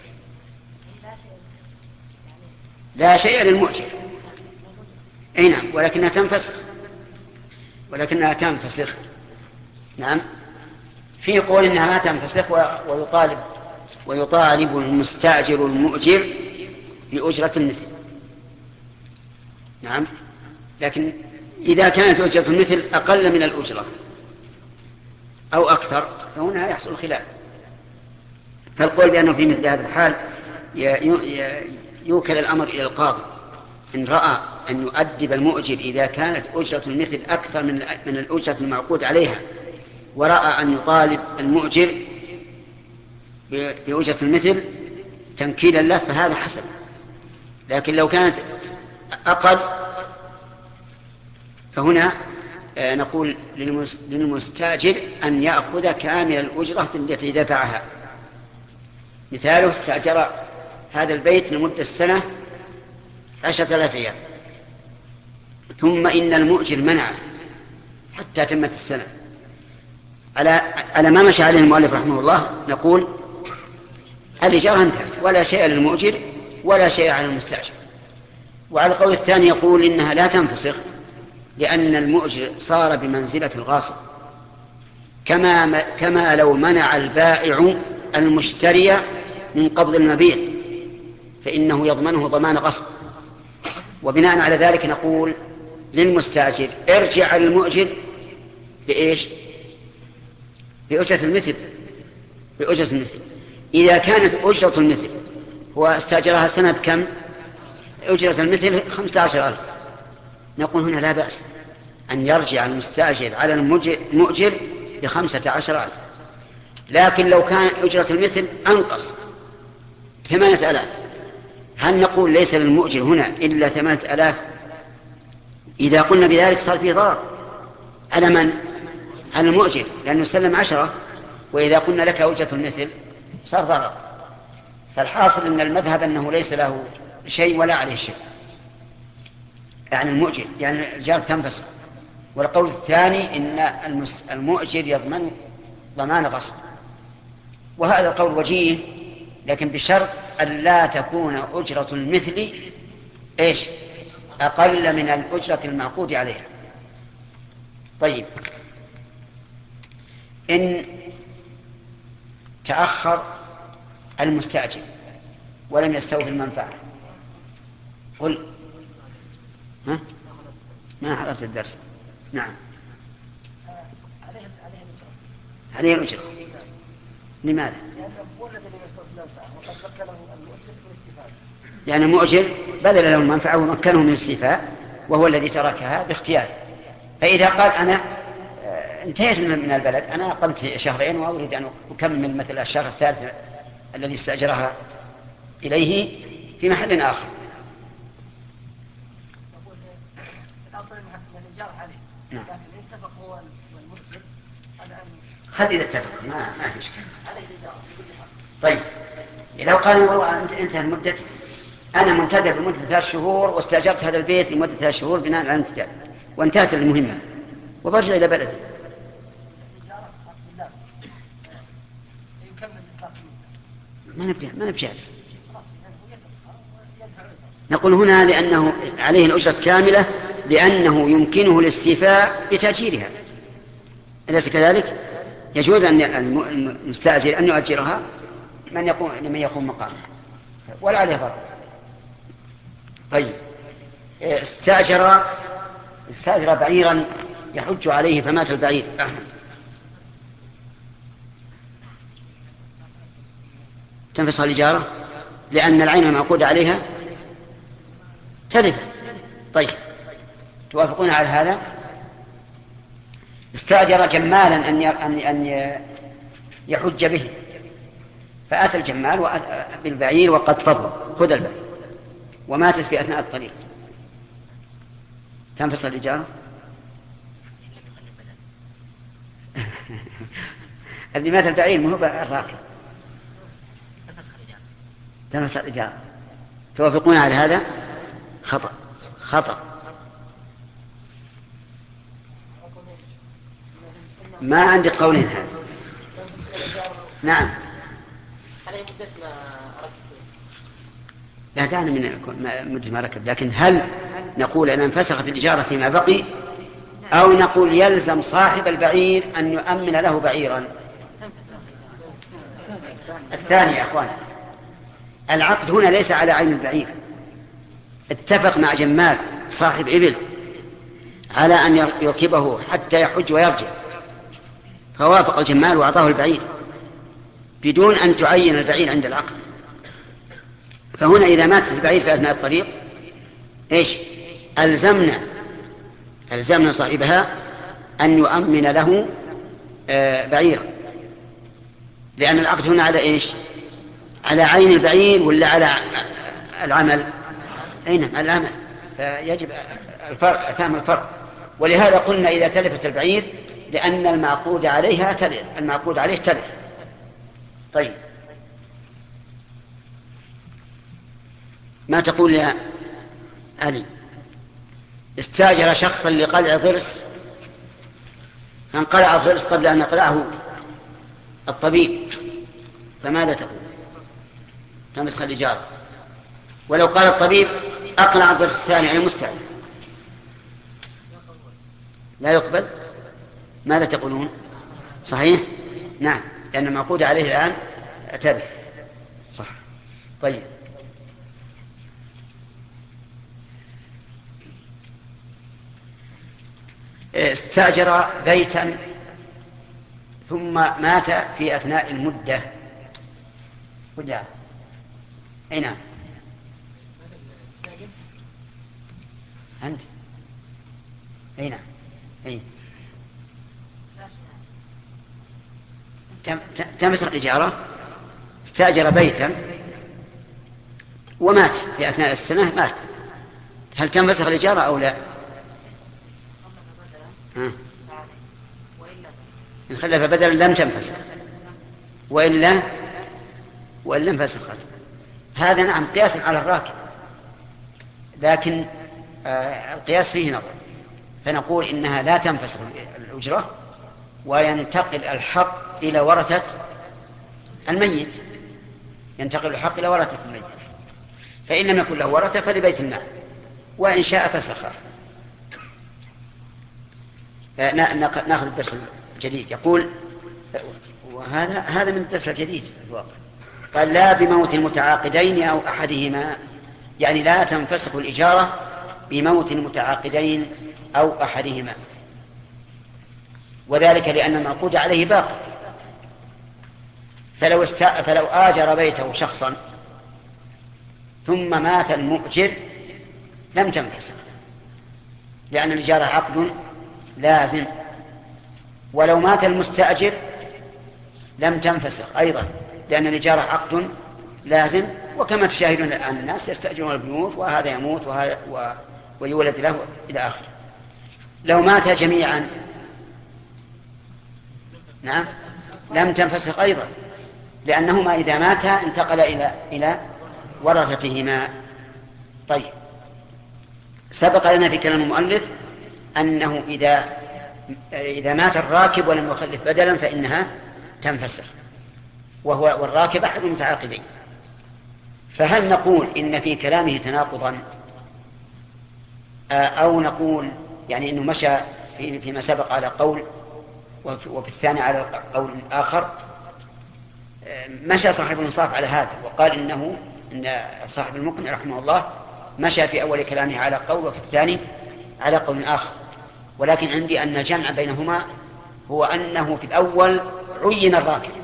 لا شيء للمؤجر. اي نعم ولكنها تنفسخ ولكنها تنفسخ نعم. في قول انها ما تنفسخ ويطالب ويطالب المستاجر المؤجر بأجرة المثل. نعم لكن إذا كانت أجرة المثل أقل من الأجرة أو أكثر فهنا يحصل خلاف. فالقول بأنه في مثل هذا الحال يوكل الأمر إلى القاضي إن رأى أن يؤدب المؤجر إذا كانت أجرة المثل أكثر من من الأجرة المعقود عليها، ورأى أن يطالب المؤجر بأجرة المثل تنكيلا له فهذا حسن. لكن لو كانت أقل فهنا نقول للمستاجر أن يأخذ كامل الأجرة التي دفعها. مثاله استأجر هذا البيت لمدة السنة عشرة آلاف ريال ثم إن المؤجر منعه حتى تمت السنة، على على ما مشى عليه المؤلف رحمه الله نقول الإجارة انتهت ولا شيء للمؤجر ولا شيء على المستأجر. وعلى القول الثاني يقول إنها لا تنفسخ لأن المؤجر صار بمنزلة الغاصب، كما كما لو منع البائع المشتري من قبض المبيع فإنه يضمنه ضمان غصب. وبناء على ذلك نقول للمستأجر ارجع للمؤجر بإيش؟ بأجرة المثل. بأجرة المثل إذا كانت أجرة المثل هو استأجرها سنة بكم؟ أجرة المثل خمسة عشر ألف، نقول هنا لا بأس أن يرجع المستأجر على المؤجر بخمسة عشر ألف. لكن لو كان أجرة المثل أنقص ثمانية ألاف هل نقول ليس للمؤجر هنا إلا ثمانية ألاف؟ إذا قلنا بذلك صار فيه ضرر على من؟ على المؤجر لأنه سلم عشرة، وإذا قلنا لك أجرة المثل صار ضرر. فالحاصل أن المذهب أنه ليس له شيء ولا عليه شيء يعني المؤجر يعني الجار تنفسخ. والقول الثاني إن المؤجر يضمن ضمان غصب، وهذا القول وجيه لكن بشرط أن لا تكون أجرة المثل إيش؟ أقل من الأجرة المعقود عليها. طيب إن تأخر المستأجر ولم يستوفي المنفعة قل ها؟ ما حضرت الدرس. نعم عليه الأجرة. لماذا؟ لأن المؤجر بذل له المنفعة ومكنه من الاستيفاء وهو الذي تركها باختياره. فإذا قال أنا انتهيت من البلد، أنا أقمت شهرين وأريد أن أكمل مثل الشهر الثالث الذي استأجرها إليه في محل آخر. نعم. خل إذا اتفق ما ما في إشكال. طيب لو قال والله أنت انتهى المدة، أنا منتدب لمدة ثلاث شهور واستأجرت هذا البيت لمدة ثلاث شهور بناء على الانتداب وانتهت المهمة وبرجع إلى بلدي. ما نبقى ما نبقى جالس. نقول هنا لأنه عليه الأجرة كاملة لأنه يمكنه الاستيفاء بتأجيرها، أليس كذلك؟ يجوز أن المستأجر أن يؤجرها من يقوم لمن يقوم مقامه ولا عليه ضرر. طيب استأجر استأجر بعيرا يحج عليه فمات البعير، تنفصل الإجارة لأن العين المعقود عليها تلفت. طيب توافقون على هذا؟ استأجر جمالا أن أن يحج به، فأتى الجمال بالبعير وقد فضل خذ البعير وماتت في أثناء الطريق، تنفصل الإجارة؟ اللي مات البعير ما هو الراكب، تنفصل الإجارة. توافقون على هذا؟ خطأ خطأ. ما عندي قولين هذا. نعم. لا دعنا من مدة ما ركب، لكن هل نقول أن انفسخت الإجارة فيما بقي أو نقول يلزم صاحب البعير أن يؤمن له بعيرا؟ الثاني يا أخوان، العقد هنا ليس على عين البعير، اتفق مع جمال صاحب إبل على أن يركبه حتى يحج ويرجع، فوافق الجمال وأعطاه البعير بدون أن تعين البعير عند العقد. فهنا إذا مات البعير في أثناء الطريق إيش؟ ألزمنا ألزمنا صاحبها أن يؤمن له بعيرا، لأن العقد هنا على إيش؟ على عين البعير ولا على العمل؟ أين العمل؟ فيجب الفرق، فهم الفرق. ولهذا قلنا إذا تلفت البعير لأن المعقود عليها تلف، المعقود عليه تلف. طيب ما تقول يا علي؟ استاجر شخصا لقلع ضرس فانقلع الضرس قبل أن يقلعه الطبيب، فماذا تقول؟ تمسخ الإجارة. ولو قال الطبيب أقلع الضرس الثاني أي مستعد لا يقبل، ماذا تقولون؟ صحيح؟ نعم، لأن المعقود عليه الآن تلف. صح. طيب استأجر بيتا ثم مات في أثناء المدة وجاء أي نعم أنت أي نعم أي تمسك الإجارة. استأجر بيتا ومات في أثناء السنة، مات، هل تنفسخ الإجارة أو لا؟ ها. إن خلف بدلا لم تنفسخ، وإلا وإن لم فسخت. هذا نعم قياس على الراكب، لكن آه القياس فيه نظر، فنقول إنها لا تنفسخ الأجرة وينتقل الحق إلى ورثة الميت، ينتقل الحق إلى ورثة الميت، فإن لم يكن له ورثة فلبيت المال، وإن شاء فسخه. ناخذ الدرس الجديد. يقول وهذا هذا من الدرس الجديد في الواقع، قال لا بموت المتعاقدين أو أحدهما، يعني لا تنفسخ الإجارة بموت المتعاقدين أو أحدهما، وذلك لأن المعقود عليه باقي. فلو, است... فلو آجر بيته شخصا ثم مات المؤجر لم تنفسخ، لأن الإجارة عقد لازم. ولو مات المستأجر لم تنفسخ أيضا، لأن الإجارة عقد لازم. وكما تشاهدون الآن الناس يستأجرون البيوت، وهذا يموت وهذا و... ويولد له إلى آخره. لو مات جميعا نعم لم تنفسخ أيضا، لأنهما إذا ماتا انتقل إلى إلى ورثتهما. طيب سبق لنا في كلام المؤلف أنه إذا, إذا مات الراكب ولم يخلف بدلا فإنها تنفسخ. وهو والراكب أحد المتعاقدين. فهل نقول إن في كلامه تناقضا، أو نقول يعني إنه مشى فيما سبق على قول وفي الثاني على قول آخر؟ مشى صاحب الإنصاف على هذا وقال إنه إن صاحب المقنع رحمه الله مشى في أول كلامه على قول وفي الثاني على قول آخر. ولكن عندي أن الجمع بينهما هو أنه في الأول عين الراكب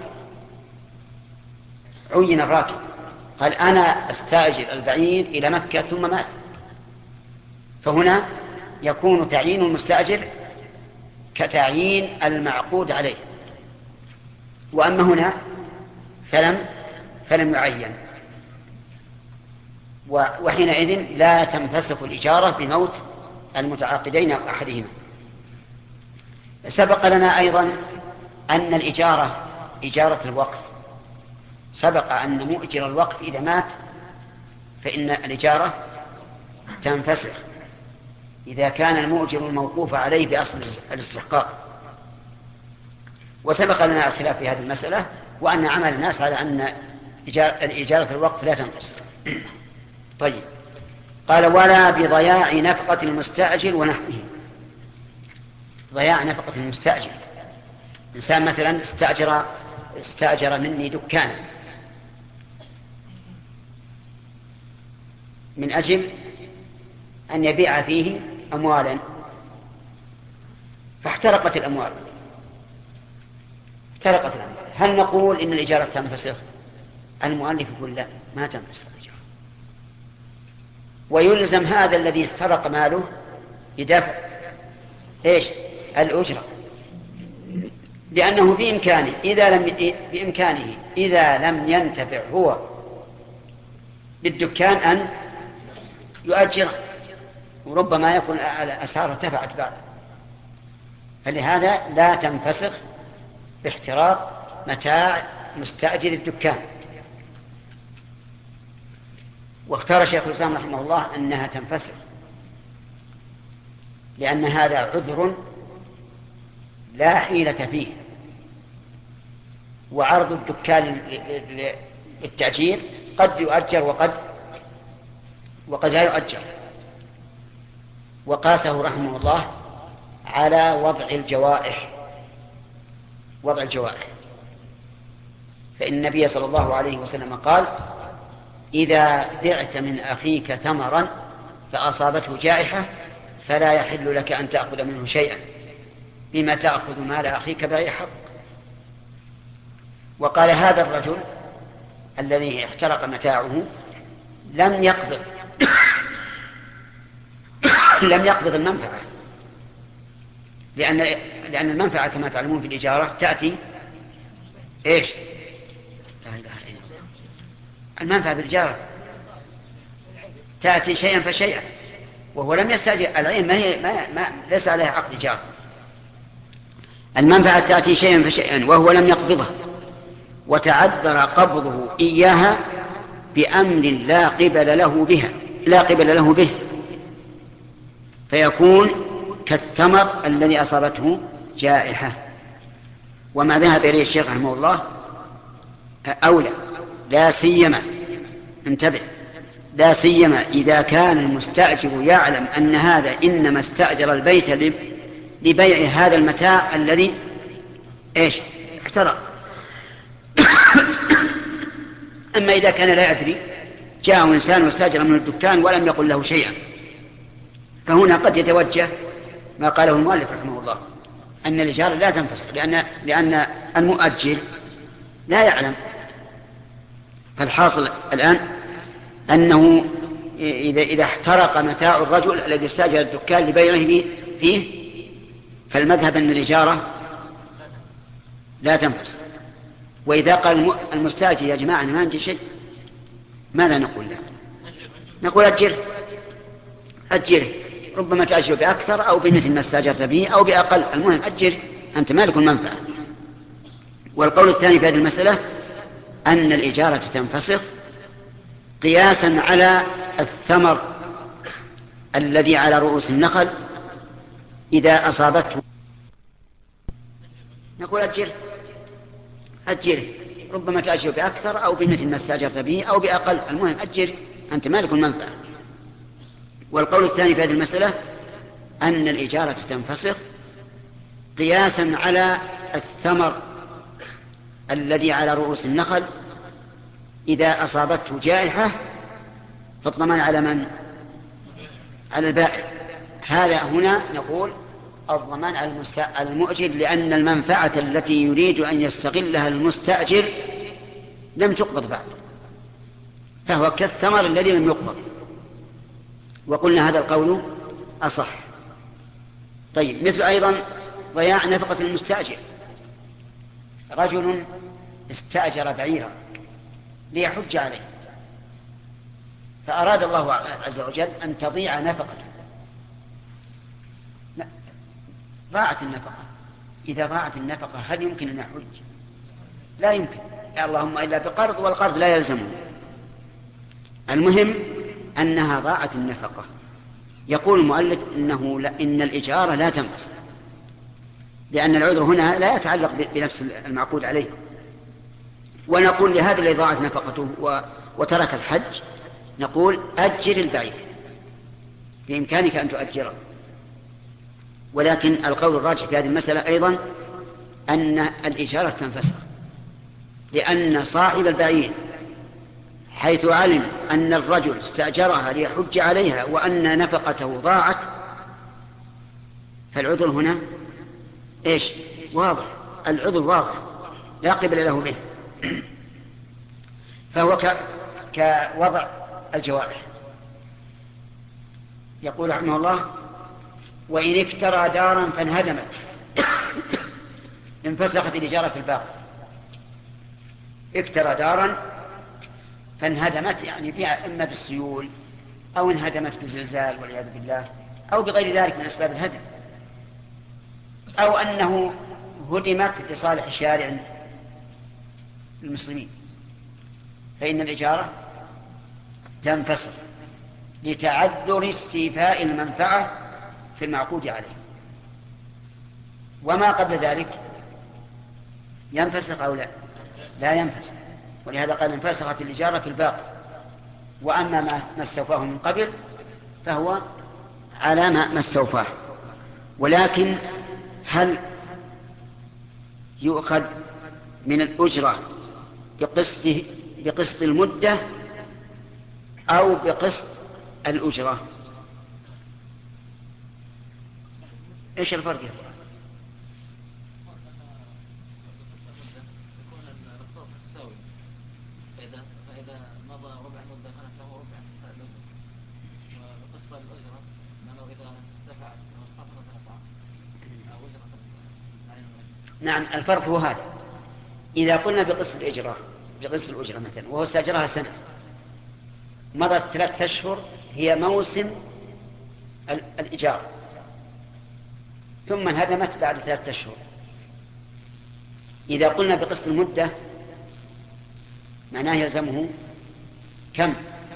عين الراكب قال أنا أستأجر البعير إلى مكة ثم مات، فهنا يكون تعيين المستأجر كتعيين المعقود عليه. وأما هنا فلم فلم يعين، وحينئذ لا تنفسخ الإجارة بموت المتعاقدين أو أحدهما. سبق لنا أيضا أن الإجارة إجارة الوقف، سبق أن مؤجر الوقف إذا مات فإن الإجارة تنفسخ إذا كان المؤجر الموقوف عليه بأصل الاستحقاق. وسبق لنا الخلاف في هذه المسألة، وأن عمل الناس على أن إجارة الوقف لا تنفسخ. طيب، قال ولا بضياع نفقة المستأجر ونحوه. ضياع نفقة المستأجر، إنسان مثلا استأجر استأجر مني دكانا من أجل أن يبيع فيه أموالا، فاحترقت الأموال احترقت الأموال هل نقول إن الإجارة تنفسخ؟ المؤلف يقول لا، ما تنفسخ الإجارة، ويلزم هذا الذي احترق ماله بدفع إيش؟ الأجرة، لأنه بإمكانه إذا لم بإمكانه إذا لم ينتفع هو بالدكان أن يؤجره، وربما يكون الأسعار ارتفعت بعد. فلهذا لا تنفسخ باحتراق متاع مستأجر الدكان. واختار شيخ الإسلام رحمه الله أنها تنفسخ، لأن هذا عذر لا حيلة فيه، وعرض الدكان للتأجير قد يؤجر وقد وقد لا يؤجر. وقاسه رحمه الله على وضع الجوائح وضع الجوائح فإن النبي صلى الله عليه وسلم قال إذا بعت من أخيك ثمرا فأصابته جائحة فلا يحل لك أن تأخذ منه شيئا، بما تأخذ مال أخيك بغير حق. وقال هذا الرجل الذي احترق متاعه لم يقبض لم يقبض المنفعة، لأن لأن المنفعة كما تعلمون في الإجارة تأتي إيش؟ لا إله إلا الله. المنفعة بالإجارة تأتي شيئا فشيئا، وهو لم يستأجر العين، ما هي ما ما ليس عليها عقد إجارة. المنفعة تأتي شيئا فشيئا وهو لم يقبضها، وتعذر قبضه إياها بأمر لا قبل له بها لا قبل له به، فيكون كالثمر الذي أصابته جائحة. وما ذهب إليه الشيخ رحمه الله أولى، لا سيما انتبه لا سيما إذا كان المستأجر يعلم أن هذا إنما استأجر البيت لبيع هذا المتاع الذي إيش احترق. أما إذا كان لا يدري، جاء إنسان واستأجر من الدكان ولم يقل له شيئا، فهنا قد يتوجه ما قاله المؤلف رحمه الله أن الإجارة لا تنفسخ، لأن لأن المؤجر لا يعلم. فالحاصل الآن أنه إذا إذا احترق متاع الرجل الذي استأجر الدكان لبيعه فيه، فالمذهب أن الإجارة لا تنفسخ. وإذا قال المستأجر يا جماعة أنا ما عندي شيء، ماذا نقول له؟ نقول أجره أجره ربما تأجر بأكثر أو بمثل ما استأجرت به أو بأقل، المهم أجر، أنت مالك المنفعة. والقول الثاني في هذه المسألة أن الإجارة تنفسخ قياسا على الثمر الذي على رؤوس النخل إذا أصابته، نقول أجره أجره ربما تأجر بأكثر أو بمثل ما استأجرت به أو بأقل، المهم أجر، أنت مالك المنفعة. والقول الثاني في هذه المسألة أن الإجارة تنفسخ قياسا على الثمر الذي على رؤوس النخل إذا أصابته جائحة فالضمان على من؟ على البائع. هذا هنا نقول الضمان على المؤجر، لأن المنفعة التي يريد أن يستغلها المستأجر لم تقبض بعد، فهو كالثمر الذي لم يقبض. وقلنا هذا القول أصح. طيب، مثل أيضا ضياع نفقة المستأجر. رجل استأجر بعيرا ليحج عليه، فأراد الله عز وجل أن تضيع نفقته، ضاعت النفقة. إذا ضاعت النفقة هل يمكن أن يحج؟ لا يمكن، اللهم إلا بقرض، والقرض لا يلزمه. المهم أنها ضاعت النفقة. يقول المؤلف إنه لا، إن الإجارة لا تنفسخ، لأن العذر هنا لا يتعلق بنفس المعقود عليه. ونقول لهذا الذي ضاعت نفقته وترك الحج، نقول أجر البعير، بإمكانك أن تؤجره. ولكن القول الراجح في هذه المسألة أيضا أن الإجارة تنفسخ، لأن صاحب البعير حيث علم أن الرجل استأجرها ليحج عليها وأن نفقته ضاعت، فالعذر هنا إيش؟ واضح، العذر واضح لا قبل له به. فهو ك... كوضع الجوارح. يقول رحمه الله: وإن اكترى دارا فانهدمت انفسخت الإجارة في الباقي. اكترى دارا فانهدمت، يعني بها إما بالسيول أو انهدمت بالزلزال والعياذ بالله، أو بغير ذلك من أسباب الهدم، أو أنه هدمت لصالح شارع المسلمين، فإن الإجارة تنفسخ لتعذر استيفاء المنفعة في المعقود عليه. وما قبل ذلك ينفسخ أو لا؟ لا ينفسخ. ولهذا قال انفسخت الإجارة في الباقي. وأما ما استوفاه من قبل فهو على ما استوفاه. ولكن هل يؤخذ من الأجرة بقسط بقسط المدة أو بقسط الأجرة؟ إيش الفرق؟ نعم، الفرق هو هذا. إذا قلنا بقسط الإجرة بقسط الأجرة مثلا، وهو استأجرها سنة، مضت ثلاثة أشهر هي موسم الإجارة، ثم انهدمت بعد ثلاثة أشهر. إذا قلنا بقسط المدة معناه يلزمه كم؟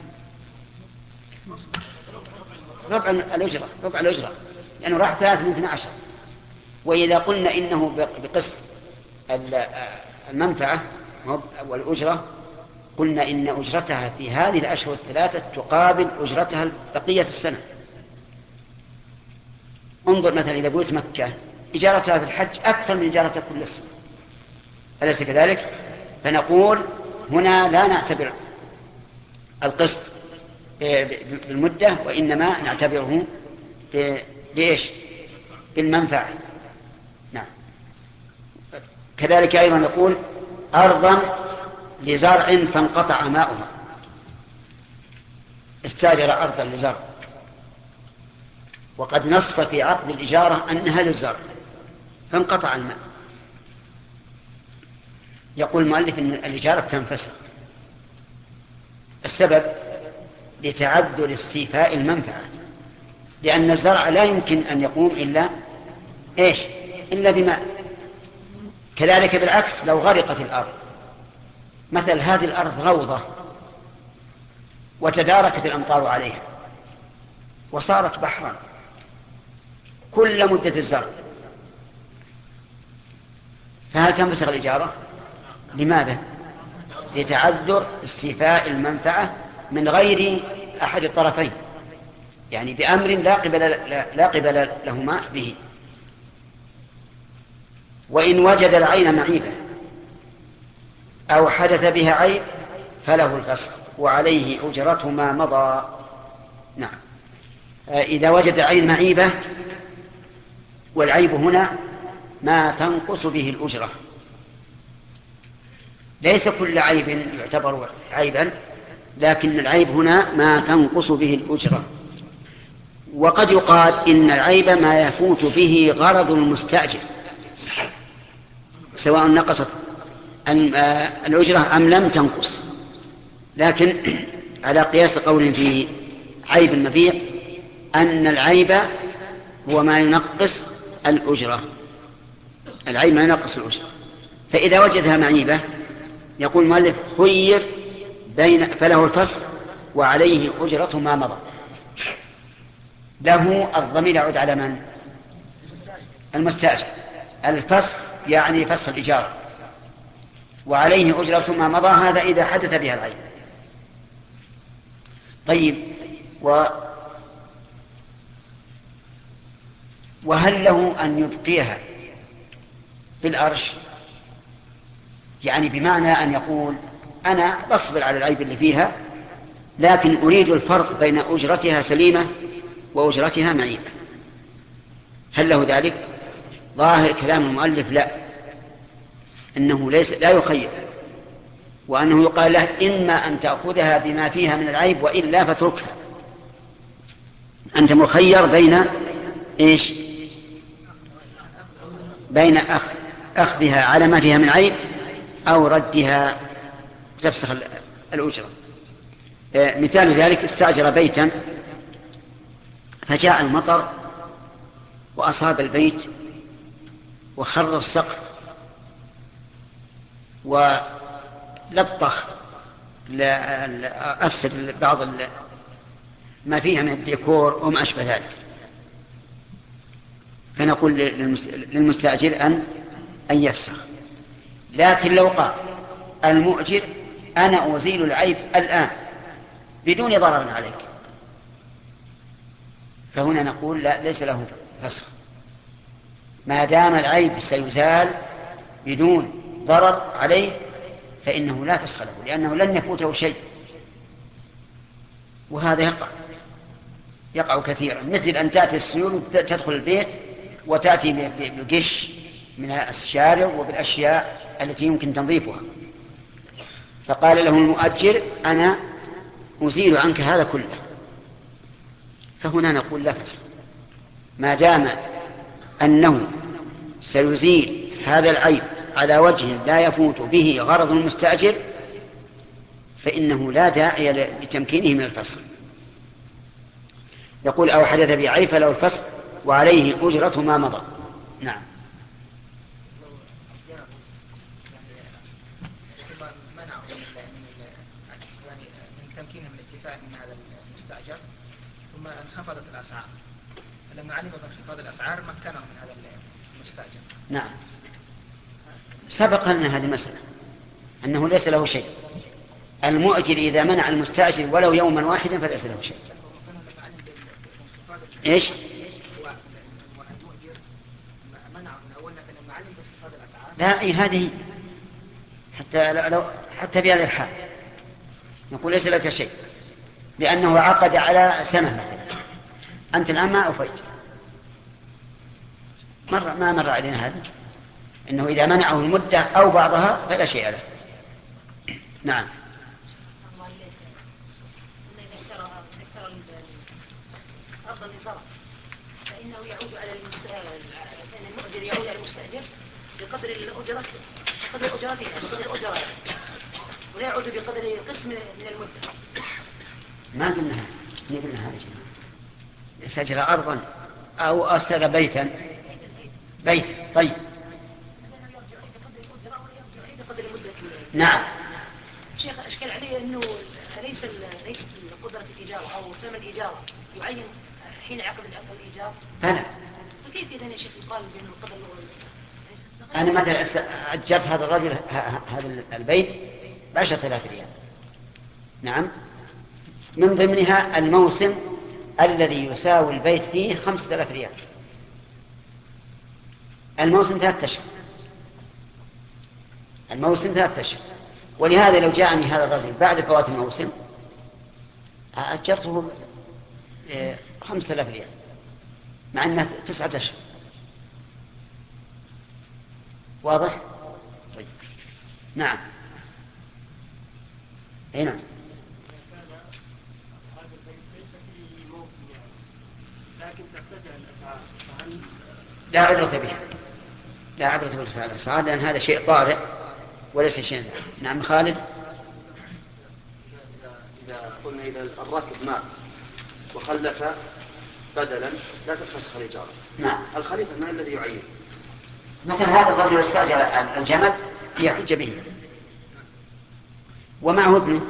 ربع الأجرة، ربع الأجرة، لأنه راح ثلاث من اثنى عشر. وإذا قلنا إنه بقسط المنفعة والأجرة، قلنا إن أجرتها في هذه الأشهر الثلاثة تقابل أجرتها بقية السنة. انظر مثلا إلى بيوت مكة، إجارتها في الحج أكثر من إجارتها كل سنة، أليس كذلك؟ فنقول هنا لا نعتبر القسط بالمدة، وإنما نعتبره بإيش؟ بالمنفعة. نعم. كذلك أيضا نقول أرضا لزرع فانقطع ماؤها، استاجر أرضا لزرع وقد نص في عقد الإجارة أنها للزرع فانقطع الماء، يقول المؤلف أن الإجارة تنفسخ. السبب لتعذر استيفاء المنفعة، لأن الزرع لا يمكن أن يقوم إلا إيش؟ إلا بماء. كذلك بالعكس، لو غرقت الأرض، مثل هذه الأرض روضة وتداركت الأمطار عليها وصارت بحرا كل مدة الزرع، فهل تنفسخ الإجارة؟ لماذا؟ لتعذر استيفاء المنفعة من غير أحد الطرفين، يعني بأمر لا قبل, لا قبل لهما به. وإن وجد العين معيبة أو حدث بها عيب فله الفسخ وعليه أجرة ما مضى. نعم. إذا وجد عين معيبة، والعيب هنا ما تنقص به الأجرة، ليس كل عيب يعتبر عيبا، لكن العيب هنا ما تنقص به الأجرة. وقد يقال إن العيب ما يفوت به غرض المستأجر، سواء نقصت الأجرة أم لم تنقص. لكن على قياس قول في عيب المبيع أن العيب هو ما ينقص الأجرة، العيب ما ينقص الأجرة. فإذا وجدها معيبة يقول المؤلف خير بين فله الفسخ وعليه أجرة ما مضى. له الضمير يعود على من؟ المستأجر. الفسخ يعني فسخ الإجارة، وعليه أجرة ما مضى، هذا إذا حدث بها العيب. طيب، و وهل له أن يبقيها بالأرش؟ يعني بمعنى أن يقول أنا بصبر على العيب اللي فيها، لكن أريد الفرق بين أجرتها سليمة وأجرتها معيبة. هل له ذلك؟ ظاهر كلام المؤلف لا، إنه ليس لا يخير، وأنه يقال له إما أن تأخذها بما فيها من العيب وإلا فتركها. أنت مخير بين إيش؟ بين أخ... أخذها على ما فيها من عيب أو ردها تفسخ الأجرة. مثال ذلك استأجر بيتا فجاء المطر وأصاب البيت وخر السقف ولطخ أفسد بعض ما فيها من الديكور وما أشبه ذلك، فنقول للمستأجر أن أن يفسخ. لكن لو قال المؤجر أنا أزيل العيب الآن بدون ضرر عليك، فهنا نقول لا، ليس له فسخ ما دام العيب سيزال بدون ضرر عليه، فإنه لا فسخ له، لأنه لن يفوته شيء. وهذا يقع يقع كثيرا، مثل أن تأتي السيول تدخل البيت وتأتي بالقش من الشارع وبالأشياء التي يمكن تنظيفها، فقال له المؤجر أنا أزيل عنك هذا كله، فهنا نقول لا فسخ ما دام أنه سيزيل هذا العيب على وجه لا يفوت به غرض المستأجر، فإنه لا داعي لتمكينه من الفسخ. يقول أو حدث بعيب فله الفسخ وعليه أجرة ما مضى. نعم. تمكينه من الاستيفاء من هذا المستأجر، ثم انخفضت الأسعار، فلما علم بانخفاض الأسعار مكنه من هذا المستأجر. نعم، سبق لنا هذه المسألة أنه ليس له شيء. المؤجر إذا منع المستأجر ولو يوما واحدا فليس له شيء. إيش؟ لا، أي هذه حتى لو حتى بهذا الحال نقول ليس لك شيء، لأنه عقد على سنة مثلا، أنت الآن ما أوفيت. مر ما مر علينا هذا، إنه إذا منعه المدة أو بعضها فلا شيء له. نعم. فإنه يعود على المستأجر، المؤجر يعود على المستأجر بقدر الأجرة، بقدر أجرته، بقدر أجرته، ولا يعود بقدر قسم من المدة. ما قلنا هذا، ما قلنا هذا. استأجر أرضا أو أستأجر بيتا بيت طيب. نعم. شيخ أشكال عليه أنه ليس ليس قدرة الإيجار أو ثمن الإيجار يعين حين عقد الإيجار. أنا. فكيف إذا يا شيخ يقال بأن القدر؟ أنا مثلا أجرت هذا الرجل هذا البيت بعشرة آلاف ريال. نعم، من ضمنها الموسم الذي يساوي البيت فيه خمسة آلاف ريال. الموسم ثلاثة أشهر، الموسم ثلاثة أشهر. ولهذا لو جاءني هذا الرجل بعد فوات الموسم أجرته خمسة آلاف ريال مع أنه تسعة أشهر. واضح؟ طيب. نعم. أي نعم. لا عبرة به، لا عبرة بارتفاع الأسعار، لأن هذا شيء طارئ وليس شيء. نعم خالد. إذا قلنا إذا الراكب مات وخلف بدلا لا تفسخ الإجارة. نعم. الخليفة من الذي يعين؟ مثل هذا الرجل استأجر الجمل ليحج به ومعه ابنه،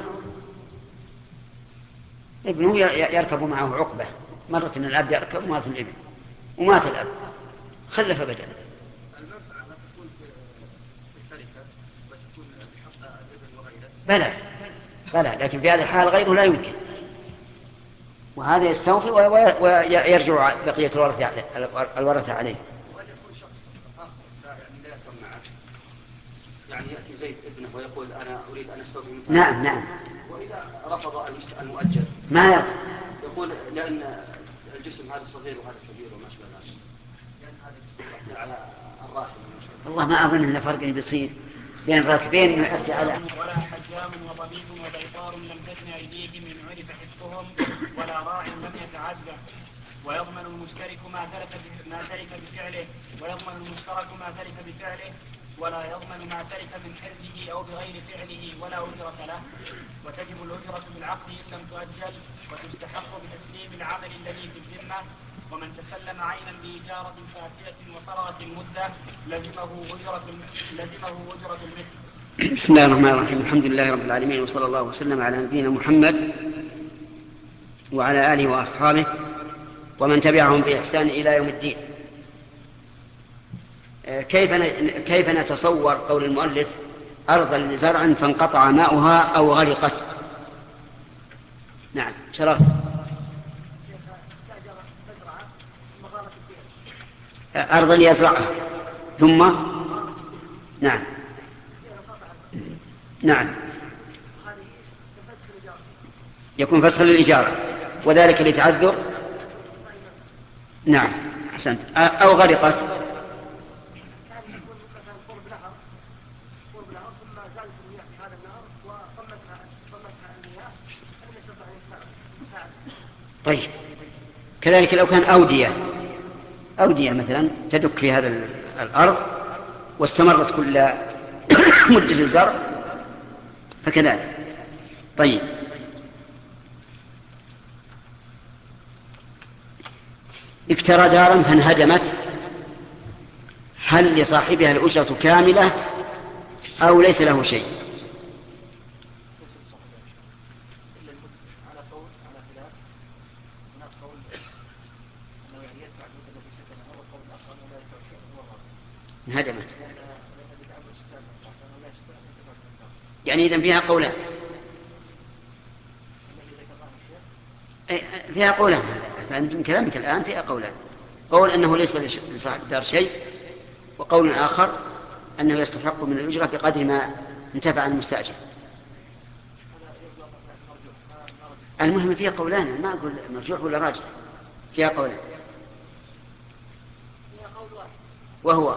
ابنه يركب معه عقبة، مرة إن الأب يركب ومرة الابن، ومات الأب خلف بدلا. المنفعة ما تكون في التركة وتكون بحق الابن وغيره. بلى بلى، لكن في هذه الحال غيره لا يمكن، وهذا يستوفي ويرجع بقية الورثة عليه. وأن يكون شخص آخر يعني لا يكون معه، يعني يأتي زيد ابنه ويقول أنا أريد أن أستوفي من فعله. نعم نعم. وإذا رفض المؤجر ما يرضى، يقول لأن الجسم هذا صغير وهذا كبير وما أشبه ذلك، لأن هذا يحمل على الراحل. والله ما أظن أن فرق بيصير بين الراكبين إنه يحج على. ولا حجام وطبيب وبيطار لم تجن أيديهم إن عرف حفظهم ولا راع لم يتعدى، ويضمن المشترك ما ترك ما ترك بفعله ويضمن المشترك ما ترك بفعله ولا يضمن ما ترك من حرزه أو بغير فعله ولا أجرة له، وتجب الأجرة بالعقد إن لم تؤجل، وتستحق بتسليم العمل الذي في الذمة، ومن تسلم عينا بإجارة فاسدة وفرغت المدة لزمه أجرة لزمه أجرة المثل. بسم الله الرحمن الرحيم، الحمد لله رب العالمين، وصلى الله وسلم على نبينا محمد وعلى آله وأصحابه ومن تبعهم بإحسان إلى يوم الدين. كيف كيف نتصور قول المؤلف أرضا لزرع فانقطع ماؤها أو غرقت؟ نعم شرف. أرضا يزرعها ثم نعم نعم يكون فسخ للإجارة، وذلك لتعذر. نعم أحسنت. أو غرقت طيب. كذلك لو كان أودية أودية مثلا تدك في هذا الأرض واستمرت كل مدة الزرع فكذلك. طيب اكترى دارا فانهدمت، هل لصاحبها الأجرة كاملة أو ليس له شيء؟ انهدمت يعني إذن فيها قولان، فيها قولان. فمن كلامك الآن فيها قولان، قول أنه ليس لصاحب الدار شيء، وقول آخر أنه يستحق من الأجرة بقدر ما انتفع المستأجر. المهم فيها قولان، ما أقول مرجوح ولا راجح، فيها قولان، وهو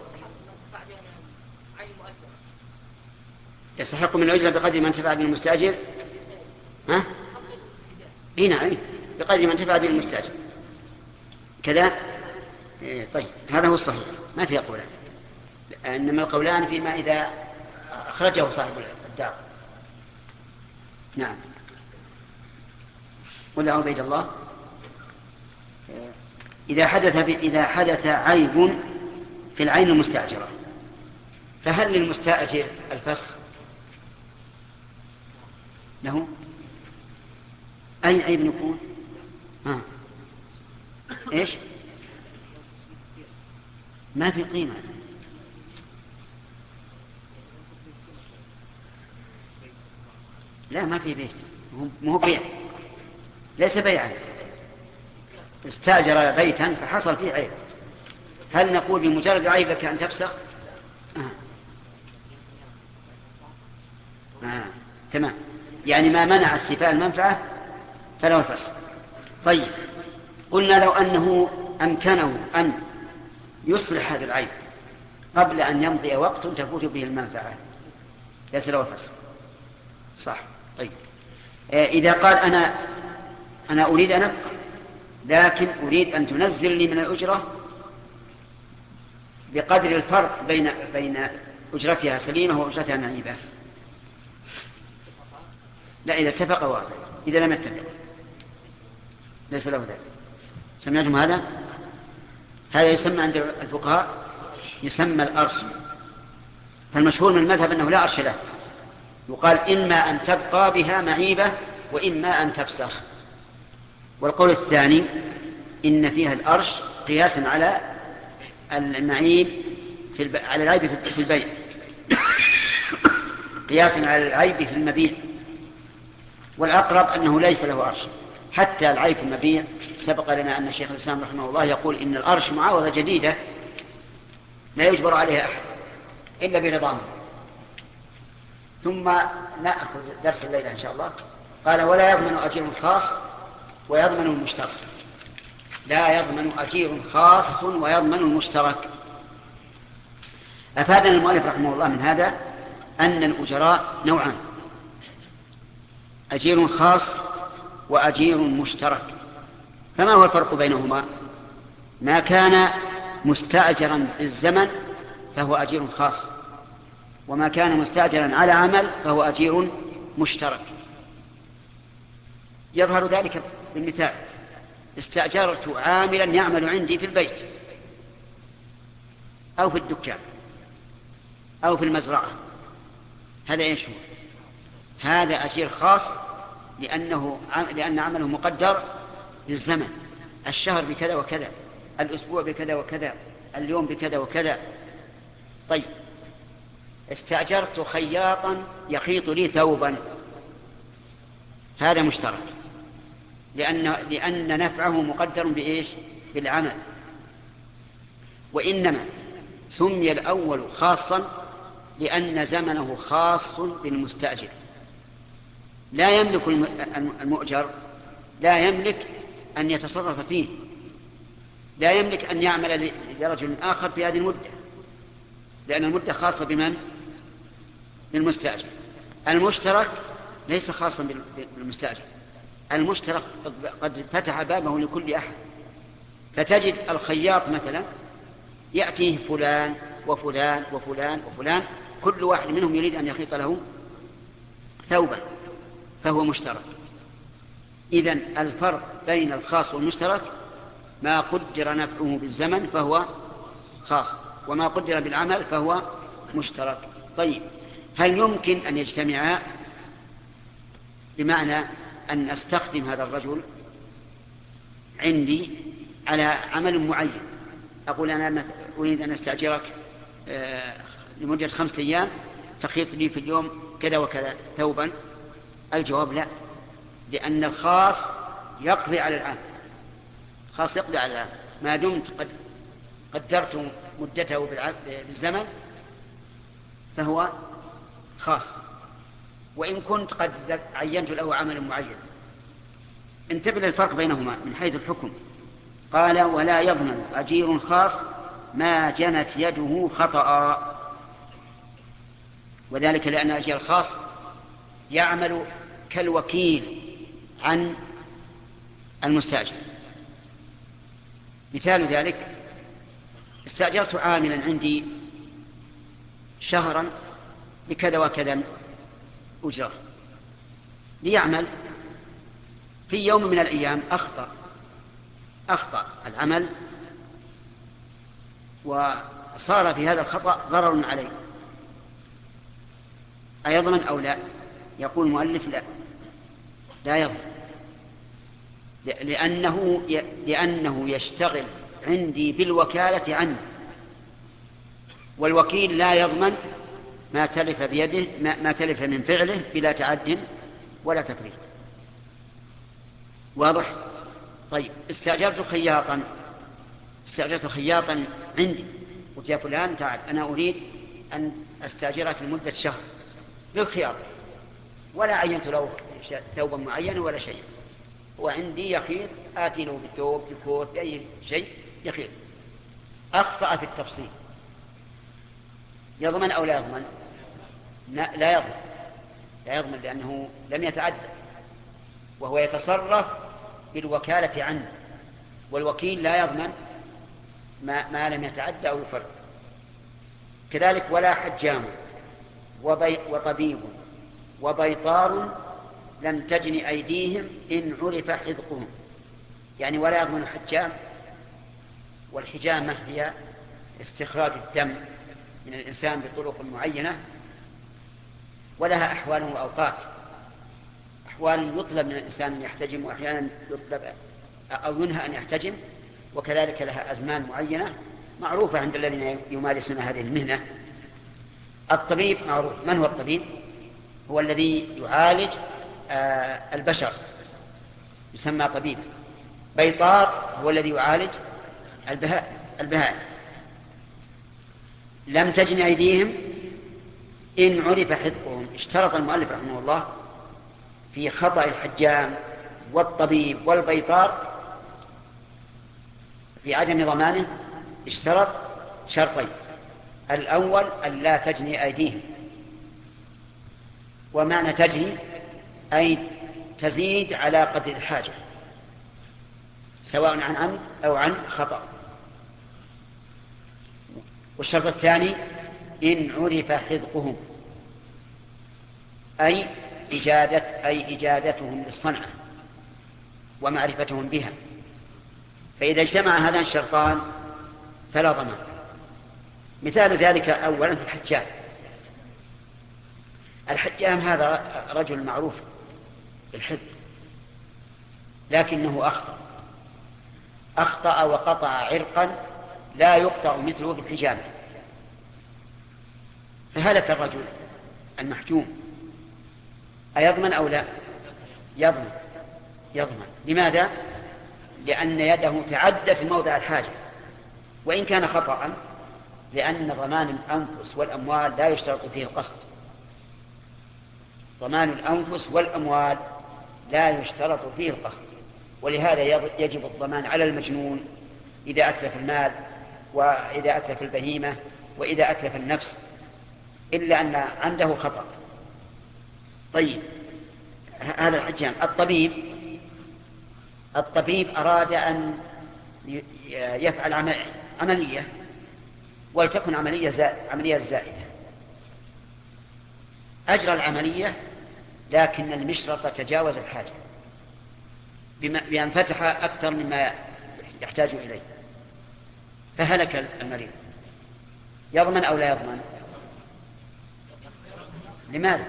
يستحق من الأجرة بقدر ما انتفع به المستأجر. ها؟ هنا أي بقدر ما انتفع به المستأجر كذا. إيه طيب هذا هو الصحيح، ما فيها قولان، إنما القولان فيما إذا أخرجه صاحب الدار. نعم. ولا عبيد الله إذا حدث إذا حدث عيب في العين المستأجرة فهل للمستأجر الفسخ له؟ أي عيب يكون؟ ها إيش؟ ما في قيمة. لا ما في بيت، مو بيع، ليس بيعا، استأجر بيتا فحصل فيه عيب. هل نقول بمجرد عيبك أن تفسخ؟ آه. آه. تمام، يعني ما منع استيفاء المنفعة فله الفسخ. طيب، قلنا لو أنه أمكنه أن يصلح هذا العيب قبل أن يمضي وقت تفوت به المنفعة ليس له الفسخ، صح؟ طيب، آه إذا قال أنا أنا أريد أن أبقى لكن أريد أن تنزل لي من الأجرة بقدر الفرق بين بين أجرتها سليمة وأجرتها معيبة. لا، إذا اتفق واضح، إذا لم يتفق ليس له ذلك. سمعتم هذا؟ هذا يسمى عند الفقهاء يسمى الأرش. فالمشهور من المذهب أنه لا أرش له، يقال إما أن تبقى بها معيبة وإما أن تفسخ. والقول الثاني إن فيها الأرش قياسا على المعيب في الب... على العيب في البيع قياسا على العيب في المبيع. والأقرب أنه ليس له أرش، حتى العيب في المبيع سبق لنا أن الشيخ الإسلام رحمه الله يقول إن الأرش معاوضة جديدة لا يجبر عليها أحد إلا برضاه. ثم نأخذ درس الليلة إن شاء الله. قال ولا يضمن أجير خاص ويضمن المشترك. لا يضمن أجير خاص ويضمن المشترك. أفادنا المؤلف رحمه الله من هذا أن الأجراء نوعان: أجير خاص وأجير مشترك. فما هو الفرق بينهما؟ ما كان مستأجرا بالزمن فهو أجير خاص، وما كان مستأجرا على عمل فهو أجير مشترك. يظهر ذلك بالمثال: استأجرت عاملا يعمل عندي في البيت أو في الدكان أو في المزرعة، هذا ايش هو؟ هذا أجير خاص لأنه لأن عمله مقدر بالزمن، الشهر بكذا وكذا، الأسبوع بكذا وكذا، اليوم بكذا وكذا. طيب، استأجرت خياطا يخيط لي ثوبا، هذا مشترك لأن لأن نفعه مقدر بإيش؟ بالعمل. وإنما سمي الأول خاصا لأن زمنه خاص بالمستأجر، لا يملك المؤجر لا يملك أن يتصرف فيه، لا يملك أن يعمل لرجل آخر في هذه المدة، لأن المدة خاصة بمن؟ بالمستأجر. المشترك ليس خاصا بالمستأجر، المشترك قد فتح بابه لكل أحد. فتجد الخياط مثلا يأتيه فلان وفلان وفلان وفلان، كل واحد منهم يريد أن يخيط له ثوبا، فهو مشترك. إذن الفرق بين الخاص والمشترك ما قدر نفعه بالزمن فهو خاص، وما قدر بالعمل فهو مشترك. طيب، هل يمكن أن يجتمعا؟ بمعنى أن أستخدم هذا الرجل عندي على عمل معين، أقول أنا أريد أن أستأجرك لمدة خمسة أيام تخيط لي في اليوم كذا وكذا ثوبا. الجواب لا، لأن الخاص يقضي على العام، خاص يقضي على العام ما دمت قد قدرت مدته بالزمن فهو خاص، وإن كنت قد عينت له عمل معين. انتبه للفرق بينهما من حيث الحكم. قال ولا يضمن أجير خاص ما جنت يده خطأ، وذلك لأن أجير خاص يعمل كالوكيل عن المستأجر. مثال ذلك: استأجرت عاملا عندي شهرا بكذا وكذا أجرة ليعمل، في يوم من الأيام أخطأ أخطأ العمل وصار في هذا الخطأ ضرر عليه، أيضمن أو لا؟ يقول المؤلف لا، لا يضمن، لأنه لأنه يشتغل عندي بالوكالة عني، والوكيل لا يضمن ما تلف بيده ما تلف من فعله بلا تعد ولا تفريط. واضح؟ طيب استأجرت خياطا استأجرت خياطا عندي، قلت يا فلان تعال أنا أريد أن أستأجرك لمدة شهر للخياطة، ولا عينت له ثوبا معينا ولا شيء، وعندي يخيط آتي له بثوب بكوت بأي شيء يخيط، أخطأ في التفصيل، يضمن أو لا يضمن؟ لا يضمن، لا يضمن لأنه لم يتعدى، وهو يتصرف بالوكالة عنه، والوكيل لا يضمن ما, ما لم يتعدى أو يفرط. كذلك ولا حجام وبي وطبيب وبيطار لم تجن أيديهم إن عرف حذقهم، يعني ولا يضمن حجام، والحجامة هي استخراج الدم من الإنسان بطرق معينة ولها أحوال وأوقات، أحوال يطلب من الإنسان أن يحتجم، وأحيانا يطلب أو ينهى أن يحتجم، وكذلك لها أزمان معينة معروفة عند الذين يمارسون هذه المهنة. الطبيب معروف، من هو الطبيب؟ هو الذي يعالج آه البشر يسمى طبيب. بيطار هو الذي يعالج البهائم. لم تجن أيديهم إن عرف حذقهم. اشترط المؤلف رحمه الله في خطأ الحجام والطبيب والبيطار في عدم ضمانه، اشترط شرطين: الأول أن لا تجني أيديهم، ومعنى تجني أي تزيد على قدر الحاجة سواء عن عمد أو عن خطأ. والشرط الثاني إن عرف حذقهم أي إجادة أي إجادتهم للصنعة ومعرفتهم بها، فإذا اجتمع هذان الشرطان فلا ضمان. مثال ذلك أولا الحجام. الحجام هذا رجل معروف بالحذق، لكنه أخطأ أخطأ وقطع عرقا لا يقطع مثله بالحجامة، فهلك الرجل المحجوم، أيضمن أو لا؟ يضمن يضمن لماذا؟ لأن يده تعدت موضع الحاجة، وإن كان خطأ، لأن ضمان الأنفس والأموال لا يشترط فيه القصد. ضمان الأنفس والأموال لا يشترط فيه القصد، ولهذا يجب الضمان على المجنون إذا أتلف المال، وإذا أتلف البهيمة، وإذا أتلف النفس، إلا أن عنده خطأ. طيب هذا الحجام. الطبيب الطبيب أراد أن يفعل عمل عملية، ولتكن عملية زائدة عملية زائدة أجرى العملية، لكن المشرط تجاوز الحاجة بأن فتح أكثر مما يحتاج إليه، فهلك المريض. يضمن أو لا يضمن؟ لماذا؟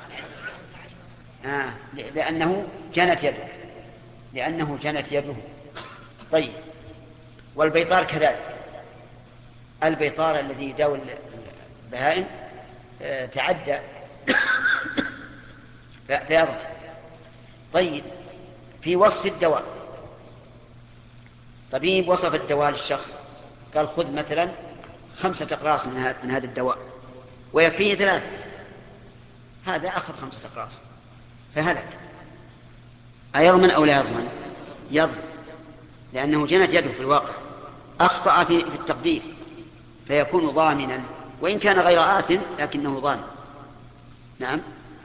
آه لأنه جنت يده لأنه جنت يده. طيب والبيطار كذلك. البيطار الذي يداوي البهائم آه تعدى فيضمن. طيب في وصف الدواء، طبيب وصف الدواء للشخص، قال خذ مثلا خمسة أقراص من هذا الدواء ويكفيه ثلاثة، هذا أخذ خمسة أقراص فهلك، أيضمن أو لا يضمن؟ يضمن، لأنه جنت يده في الواقع، أخطأ في التقدير فيكون ضامنا، وإن كان غير آثم لكنه ضامن. نعم.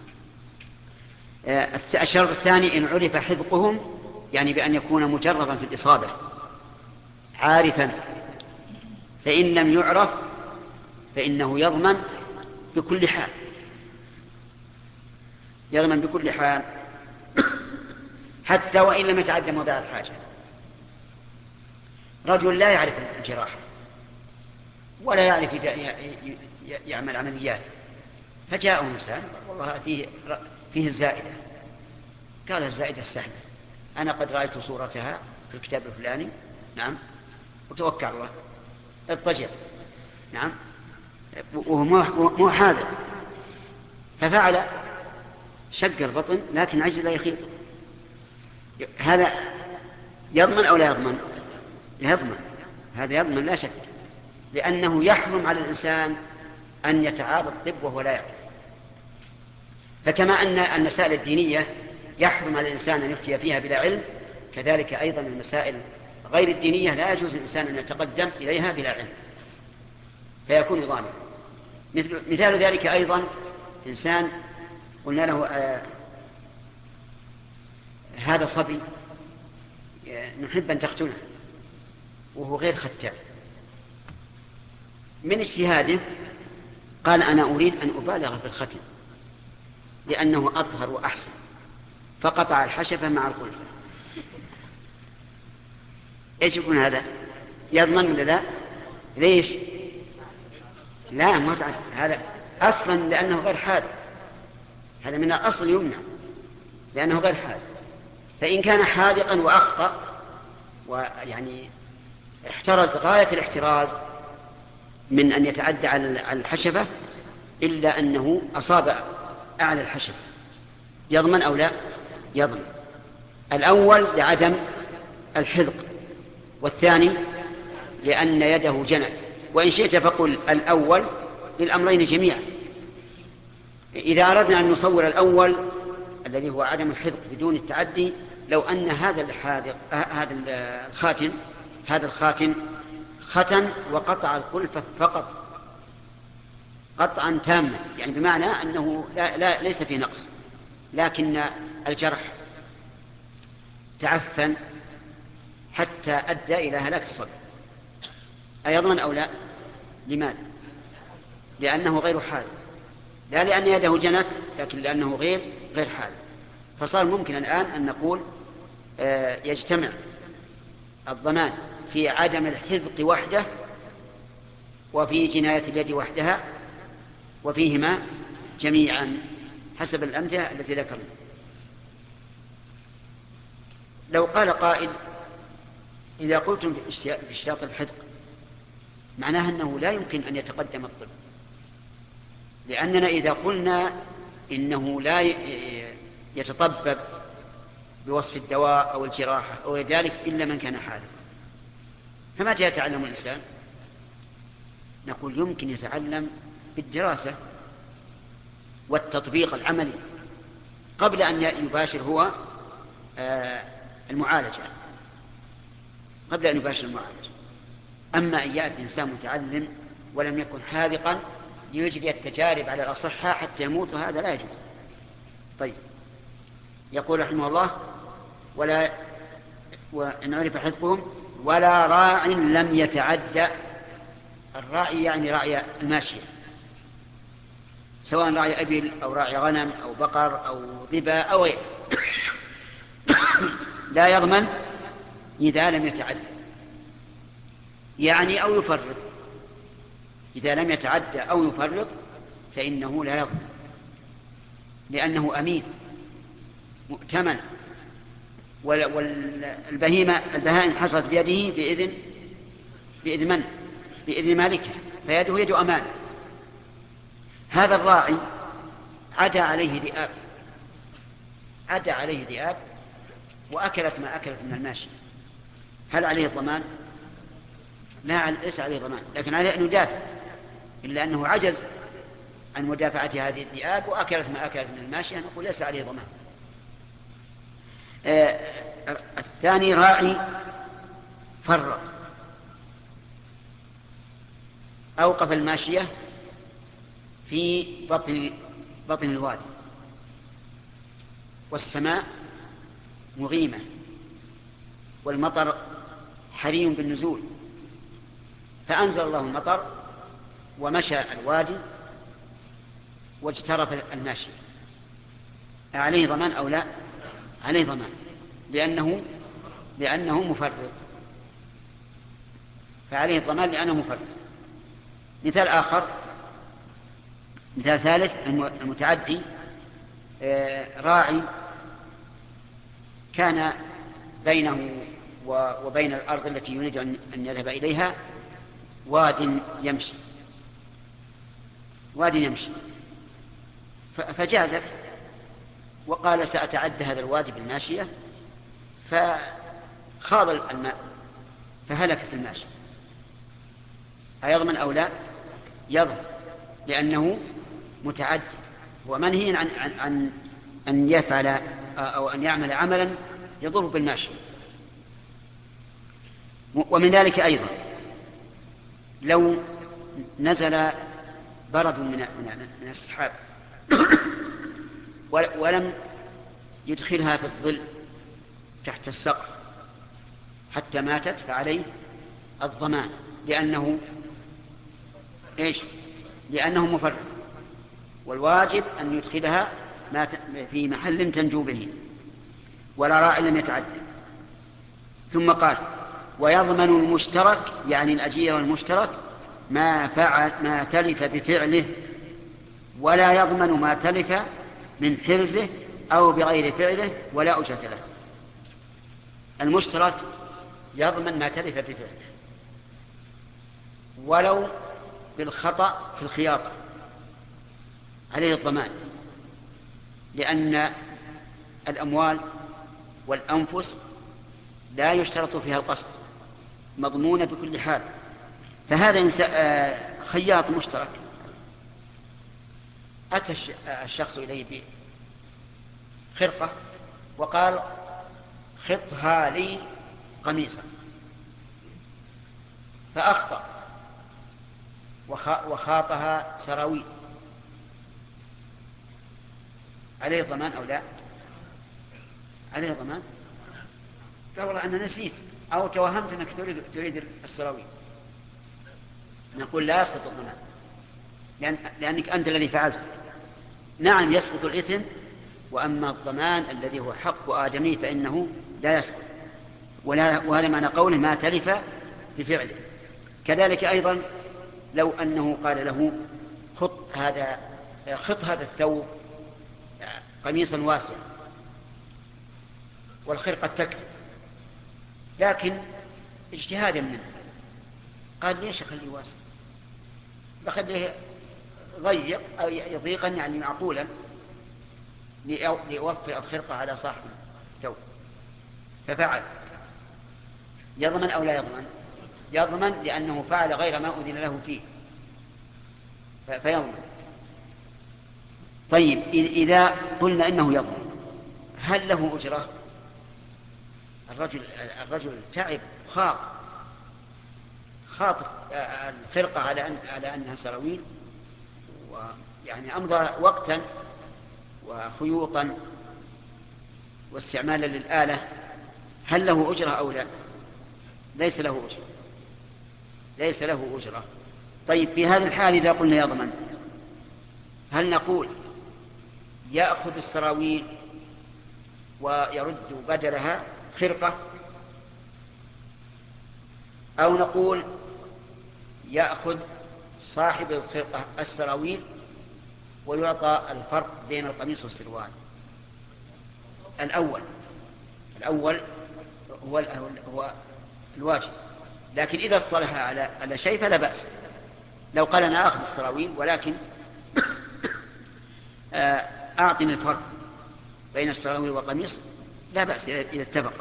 الشرط الثاني إن عرف حذقهم، يعني بأن يكون مجربا في الإصابة عارفا، فإن لم يعرف فإنه يضمن بكل حال يضمن بكل حال حتى وإن لم يتعدى موضع الحاجة. رجل لا يعرف الجراحة ولا يعرف يعمل عمليات، فجاءه إنسان والله فيه فيه الزائدة، قال الزائدة السهلة، أنا قد رأيت صورتها في الكتاب الفلاني، نعم، وتوكل الله، اضطجع، نعم، وهو مو حاضر، ففعل شق البطن لكن عجز لا يخيطه، هذا يضمن أو لا يضمن؟ يضمن، هذا يضمن لا شك، لأنه يحرم على الإنسان أن يتعاطى الطب وهو لا يعلم. فكما أن المسائل الدينية يحرم على الإنسان أن يفتي فيها بلا علم، كذلك أيضا المسائل غير الدينية لا يجوز الإنسان أن يتقدم إليها بلا علم فيكون ضامنا. مثل مثال ذلك أيضا إنسان قلنا له آه هذا صبي نحب أن تقتله وهو غير ختان، من اجتهاده قال أنا أريد أن أبالغ في الختم لأنه أطهر وأحسن، فقطع الحشفة مع القلفة. إيش يكون هذا؟ يضمن ولا لا؟ ليش؟ لا متعب هذا أصلا لأنه غير حاذق، هذا من الأصل يمنع لأنه غير حاذق. فإن كان حاذقا وأخطأ ويعني احترز غاية الاحتراز من أن يتعدى على الحشفة إلا أنه أصاب أعلى الحشفة، يضمن أو لا؟ يضمن. الأول لعدم الحذق، والثاني لأن يده جنت. وإن شئت فقل الأول للأمرين جميعا. إذا أردنا أن نصور الأول الذي هو عدم الحذق بدون التعدي، لو أن هذا الحاذق هذا الخاتم هذا الخاتم ختن وقطع القلفة فقط قطعا تاما، يعني بمعنى أنه لا لا ليس فيه نقص، لكن الجرح تعفن حتى أدى إلى هلاك الصبي، أيضمن أو لا؟ لماذا؟ لأنه غير حاذق، لا لأن يده جنت، لكن لأنه غير غير حاذق. فصار ممكن الآن أن نقول آه يجتمع الضمان في عدم الحذق وحده وفي جناية اليد وحدها وفيهما جميعا حسب الأمثلة التي ذكرنا. لو قال قائل إذا قلتم باشتراط الحذق معناها أنه لا يمكن أن يتقدم الطب، لأننا إذا قلنا إنه لا يتطبب بوصف الدواء أو الجراحة أو ذلك إلا من كان حاذقا، فمتى يتعلم الإنسان؟ نقول يمكن يتعلم بالدراسة والتطبيق العملي قبل أن يباشر هو المعالجة، قبل أن يباشر المعالجة. أما أن يأتي إنسان متعلم ولم يكن حاذقا ليجري التجارب على الأصحاء حتى يموت، هذا لا يجوز. طيب، يقول رحمه الله ولا وإن عرف حذقهم ولا راع لم يتعدى. الراعي يعني راعي الماشية، سواء راعي أبل أو راعي غنم أو بقر أو ظبا أو غيره، لا يضمن إذا لم يتعدى، يعني أو يفرط. إذا لم يتعدى أو يفرط فإنه لا يضمن، لأنه أمين مؤتمن، والبهيمة البهائم حصلت بيده بإذن بإذن من؟ بإذن مالكها، فيده يد أمان. هذا الراعي عدا عليه ذئاب، عدا عليه ذئاب وأكلت ما أكلت من الماشية، هل عليه الضمان؟ لا، ليس عليه ضمان، لكن عليه أن يدافع، إلا أنه عجز عن مدافعة هذه الذئاب وأكلت ما أكلت من الماشية، نقول ليس عليه ضمان. آه الثاني راعي فرط، أوقف الماشية في بطن بطن الوادي والسماء مغيمة والمطر حري بالنزول، فأنزل الله المطر ومشى الوادي واجترف الماشية، عليه ضمان أو لا؟ عليه ضمان، لأنه لأنه مفرط، فعليه الضمان لأنه مفرط. مثال آخر، مثال ثالث المتعدي، راعي كان بينه وبين الأرض التي يريد أن يذهب إليها واد يمشي واد يمشي فجازف وقال سأتعدى هذا الوادي بالماشية، فخاض الماء فهلكت الماشية، أيضمن أو لا؟ يضمن، لأنه متعدي ومنهي عن, عن, عن أن يفعل أو أن يعمل عملا يضر بالماشية. ومن ذلك أيضا لو نزل برد من من السحاب ولم يدخلها في الظل تحت السقف حتى ماتت، فعليه الضمان، لأنه إيش؟ لأنه مفرط، والواجب أن يدخلها في محل تنجو به ولا راعي لم يتعدى. ثم قال ويضمن المشترك، يعني الأجير المشترك، ما فعل ما تلف بفعله، ولا يضمن ما تلف من حرزه أو بغير فعله ولا أجرة له. المشترك يضمن ما تلف بفعله ولو بالخطأ في الخياطة، عليه الضمان، لأن الأموال والأنفس لا يشترط فيها القصد، مضمونة بكل حال. فهذا خياط مشترك أتى الشخص إليه بخرقة وقال خطها لي قميصا، فأخطأ وخاطها سراويل، عليه ضمان أو لا؟ عليه ضمان. قال والله أنا نسيت أو توهمت أنك تريد, تريد السراويل، نقول لا يسقط الضمان، لأن لأنك أنت الذي فعلت. نعم يسقط الإثم، وأما الضمان الذي هو حق آدمي فإنه لا يسقط، وهذا معنى قوله ما تلف بفعله. كذلك أيضا لو أنه قال له خط هذا خط هذا الثوب قميصا واسعا والخرقة تكفي، لكن اجتهادا منه قال ليش أخليه واسع، بخليه ضيق أو يضيقا يعني معقولا ليوفر الخرقة على صاحب الثوب، ففعل. يضمن أو لا يضمن؟ يضمن، لأنه فعل غير ما أذن له فيه فيضمن. طيب إذا قلنا إنه يضمن، هل له أجرة؟ الرجل الرجل تعب خاط خاط الخرقة على أن على أنها سراويل، ويعني أمضى وقتا وخيوطا واستعمالا للآلة، هل له أجرة أو لا؟ ليس له أجرة، ليس له أجرة. طيب في هذه الحال إذا قلنا يضمن، هل نقول يأخذ السراويل ويرد بدلها خرقة، أو نقول يأخذ صاحب الخرقة السراويل ويعطى الفرق بين القميص والسروال؟ الأول الأول هو هو الواجب، لكن إذا اصطلح على على شيء فلا بأس. لو قال أنا أخذ السراويل ولكن أعطني الفرق بين السراويل والقميص، لا بأس إذا اتفق.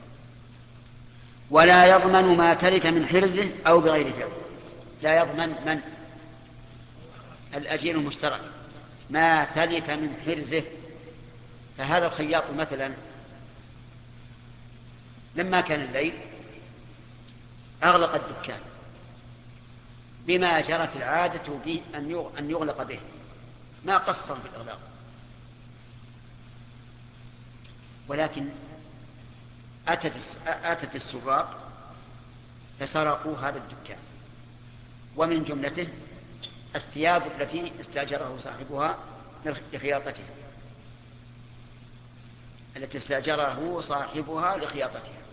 ولا يضمن ما تلف من حرزه أو بغير فعل. لا يضمن من؟ الأجير المشترك ما تلف من حرزه. فهذا الخياط مثلا لما كان الليل أغلق الدكان بما جرت العادة به أن يغلق به، ما قصر في الإغلاق، ولكن أتت أتت السراق فسرقوا هذا الدكان، ومن جملته الثياب التي استأجره صاحبها لخياطتها التي استأجره صاحبها لخياطتها.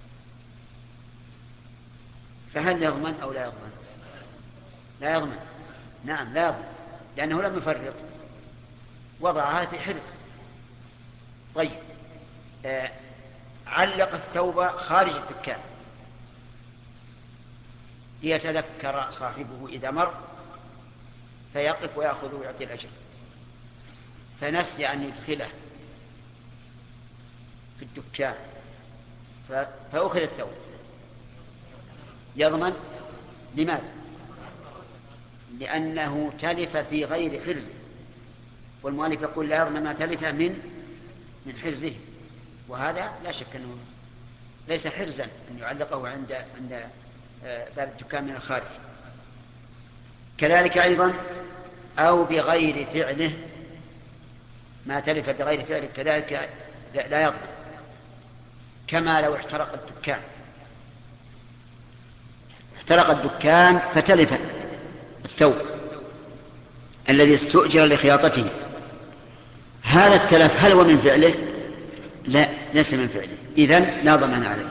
فهل يضمن أو لا يضمن؟ لا يضمن. نعم لا يضمن، لأنه لم يفرط، وضعها في حرز. طيب آه علق الثوب خارج الدكان ليتذكر صاحبه إذا مر فيقف ويأخذ ويعطي الأجر، فنسي أن يدخله في الدكان فأخذ الثوب يضمن. لماذا؟ لأنه تلف في غير حرزه، والمؤلف يقول لا يضمن ما تلف من من حرزه، وهذا لا شك أنه ليس حرزا أن يعلقه عند عند باب الدكان من الخارج. كذلك أيضا أو بغير فعله، ما تلف بغير فعله كذلك لا يضمن، كما لو احترق الدكان احترق الدكان فتلف الثوب الذي استؤجر لخياطته، هذا التلف هل هو من فعله؟ لا، ليس من فعله، إذن لا ضمان عليه،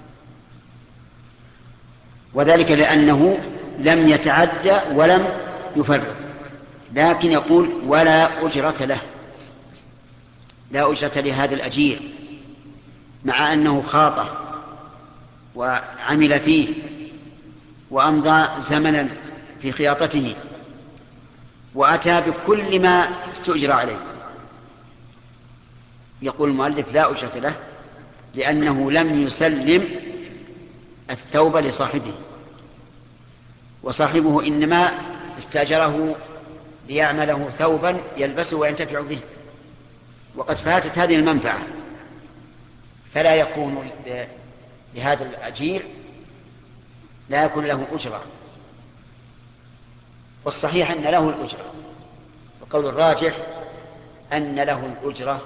وذلك لأنه لم يتعدى ولم يفرط. لكن يقول ولا أجرة له، لا أجرة لهذا الأجير مع أنه خاطه وعمل فيه وأمضى زمنا في خياطته وأتى بكل ما استؤجر عليه. يقول المؤلف لا أجرة له لأنه لم يسلم الثوب لصاحبه، وصاحبه إنما استأجره ليعمله ثوبا يلبسه وينتفع به، وقد فاتت هذه المنفعة، فلا يكون لهذا الأجير لا يكون له أجرة. والصحيح أن له الأجرة، وقول الراجح أن له الأجرة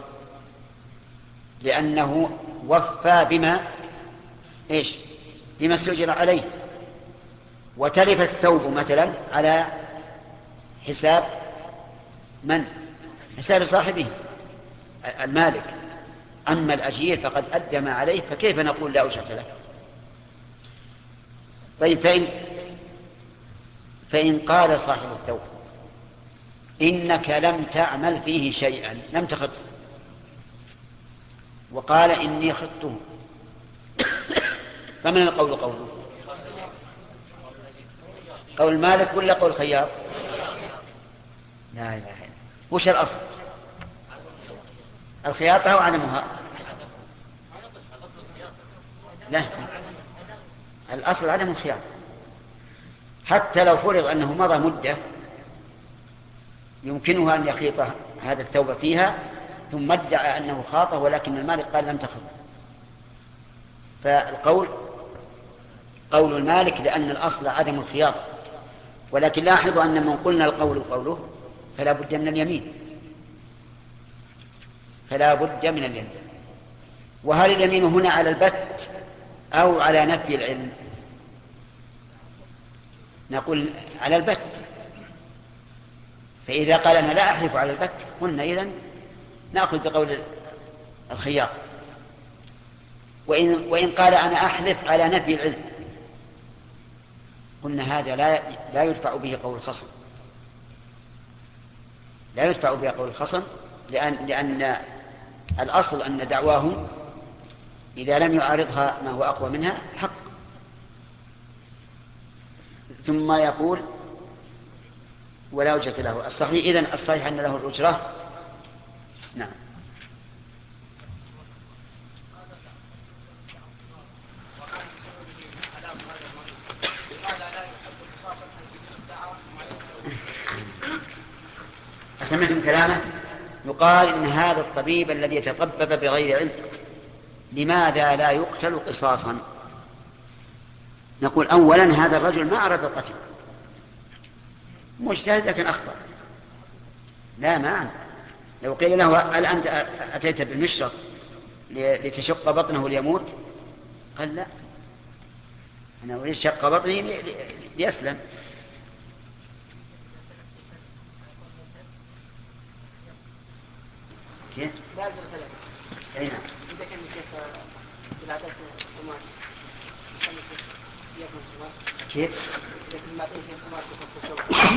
لأنه وفى بما إيش بما استؤجر عليه. وتلف الثوب مثلا على حساب من؟ حساب صاحبه المالك، أما الأجير فقد أدى ما عليه، فكيف نقول لا أجرة له؟ طيب فإن, فإن قال صاحب الثوب إنك لم تعمل فيه شيئا، لم تخطه، وقال إني خطه، فمن القول قوله؟ قول المالك ولا قول الخياط؟ لا إله إلا الله. وش الأصل؟ الخياطة أو عدمها؟ لا، الأصل عدم الخياطة، حتى لو فرض أنه مضى مدة يمكنه أن يخيط هذا الثوب فيها ثم ادعى أنه خاطه، ولكن المالك قال لم تخط. فالقول قول المالك لأن الأصل عدم الخياطة، ولكن لاحظوا أن من قلنا القول قوله فلا بد من اليمين، فلا بد من اليمين. وهل اليمين هنا على البت أو على نفي العلم؟ نقول على البت، فإذا قال أنا لا أحلف على البت قلنا إذن نأخذ بقول الخياط. وإن, وإن قال أنا أحلف على نفي العلم قلنا هذا لا لا يدفع به قول الخصم، لا يدفع به قول الخصم، لأن لأن الأصل أن دعواه إذا لم يعارضها ما هو أقوى منها حق. ثم يقول ولا أجرة له. الصحيح إذن الصحيح أن له الأجرة. نعم. أسمعتم كلامه؟ يقال إن هذا الطبيب الذي يتطبب بغير علم لماذا لا يقتل قصاصا؟ نقول أولا هذا الرجل ما أراد القتل، مجتهد لكن أخطأ، لا ما أنت. لو قيل له هل أنت أتيت بالمشرط لتشق بطنه ليموت؟ قال لا، أنا أريد شق بطني ليسلم. كيف؟ لا أجر ثلاثة. أي نعم. إذا كان الشيخ بالعادات الصومال يسمى يأكل الصومال. كيف؟ إذا كان ما أعطيه الصومال يخصص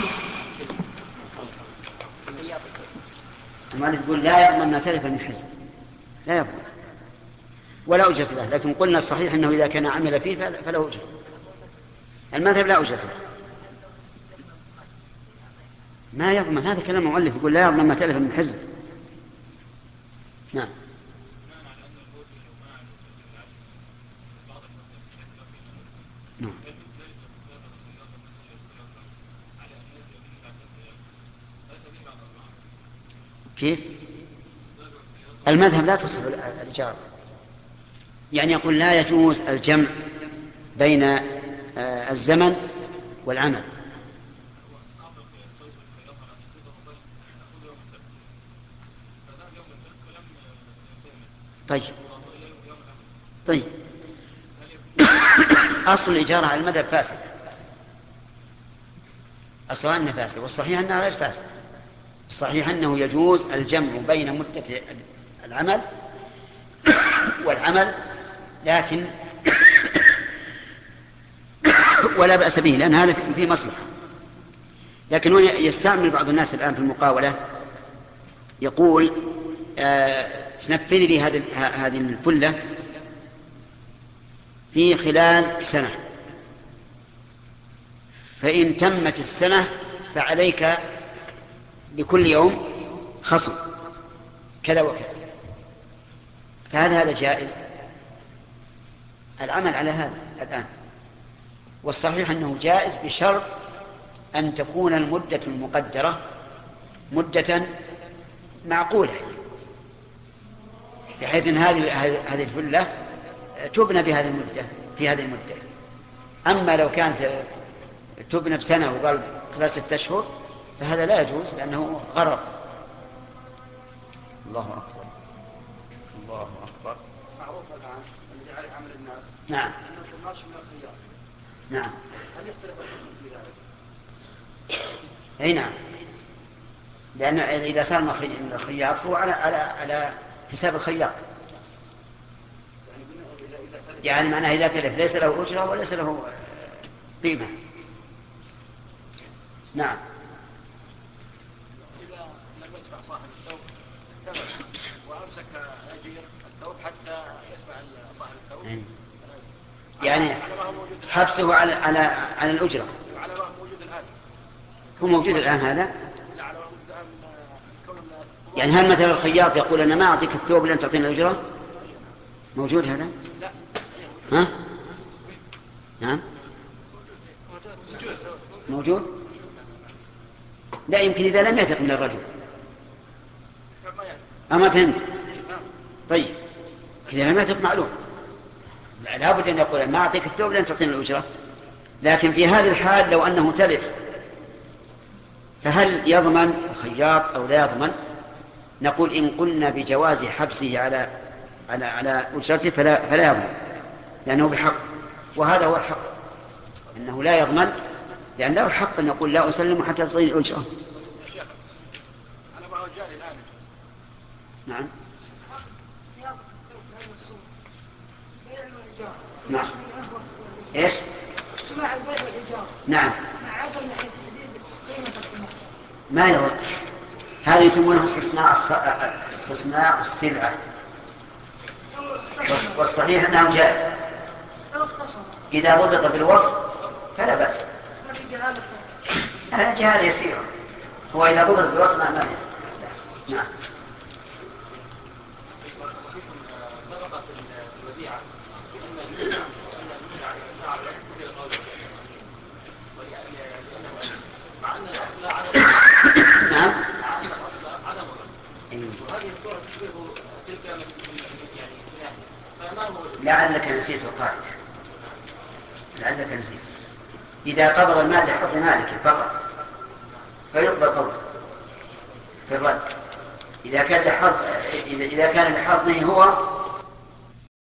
الصوم. المؤلف يقول لا يضمن ما تلف من حزب، لا يضمن ولا أجرة له، لكن قلنا الصحيح أنه إذا كان عمل فيه فله أجرة. المذهب لا أجرة له، ما يضمن. هذا كلام المؤلف يقول لا يضمن ما تلف من حزب. نعم. كيف؟ المذهب لا تصح الإجارة، يعني يقول لا يجوز الجمع بين الزمن والعمل. طيب طيب أصل الإجارة على المذهب فاسد، أصلا أنها فاسد، والصحيح أنها غير فاسد. الصحيح أنه يجوز الجمع بين مدة العمل والعمل، لكن ولا بأس به لأن هذا فيه مصلحة. لكن هو يستعمل بعض الناس الآن في المقاولة، يقول آه تنفذ لي هذه الفلة في خلال سنة، فإن تمت السنة فعليك لكل يوم خصم كذا وكذا. فهل هذا جائز؟ العمل على هذا الآن، والصحيح أنه جائز بشرط أن تكون المدة المقدرة مدة معقولة، بحيث أن هذه هذه الفلة تبنى بهذه المدة في هذه المدة. أما لو كانت تبنى بسنة وقال خلال ستة أشهر فهذا لا يجوز لأنه غرض. الله أكبر الله أكبر. معروف الآن الذي عليه عمل الناس نعم أنه القماش من الخيار. نعم. هل يختلف الحكم في ذلك؟ أي نعم، لأن إذا صار من الخياط فهو على على على حساب الخياط، يعني معناه إذا تلف ليس له أجرة وليس له قيمة. نعم. إذا لم يدفع صاحب الثوب وأمسك أجير الثوب حتى يدفع صاحب الثوب، يعني حبسه على على على الأجرة. على ما هو موجود الآن. هو موجود الآن هذا؟ لا، على ما هو موجود الآن. يعني هل مثلا الخياط يقول أنا ما أعطيك الثوب لن تعطيني الأجرة؟ موجود هذا؟ لا. ها؟ نعم موجود. لا يمكن إذا لم يثق من الرجل. أما فهمت؟ طيب إذا لم يثق معلوم، لا بد أن يقول ما أعطيك الثوب لن تعطيني الأجرة. لكن في هذه الحال لو أنه تلف فهل يضمن الخياط أو لا يضمن؟ نقول إن قلنا بجواز حبسه على على على أجرته فلا فلا يضمن لأنه بحق، وهذا هو الحق أنه لا يضمن، لأن له الحق أن يقول لا أسلم حتى تعطيني الأجرة. أنا ما هو جاري الآن. نعم نعم. إيش؟ اجتماع البيع والإيجار. نعم. مع عدم تحديد قيمة القيمة. ما يضر، هذا يسمونه استصناع الص... استصناع السلعة، والصحيح أنه جائز إذا ضبط بالوصف فلا بأس. هذا جهالة يسيرة، هو إذا ضبط بالوصف ما ما نعم. نعم. وهذه الصورة تشبه تلك يعني فما هو لعلك نسيت القاعدة، لعلك نسيت. إذا قبض المال لحق مالك فقط فيقبل قوله في الرد. إذا كان لحظ إذا كان لحظه هو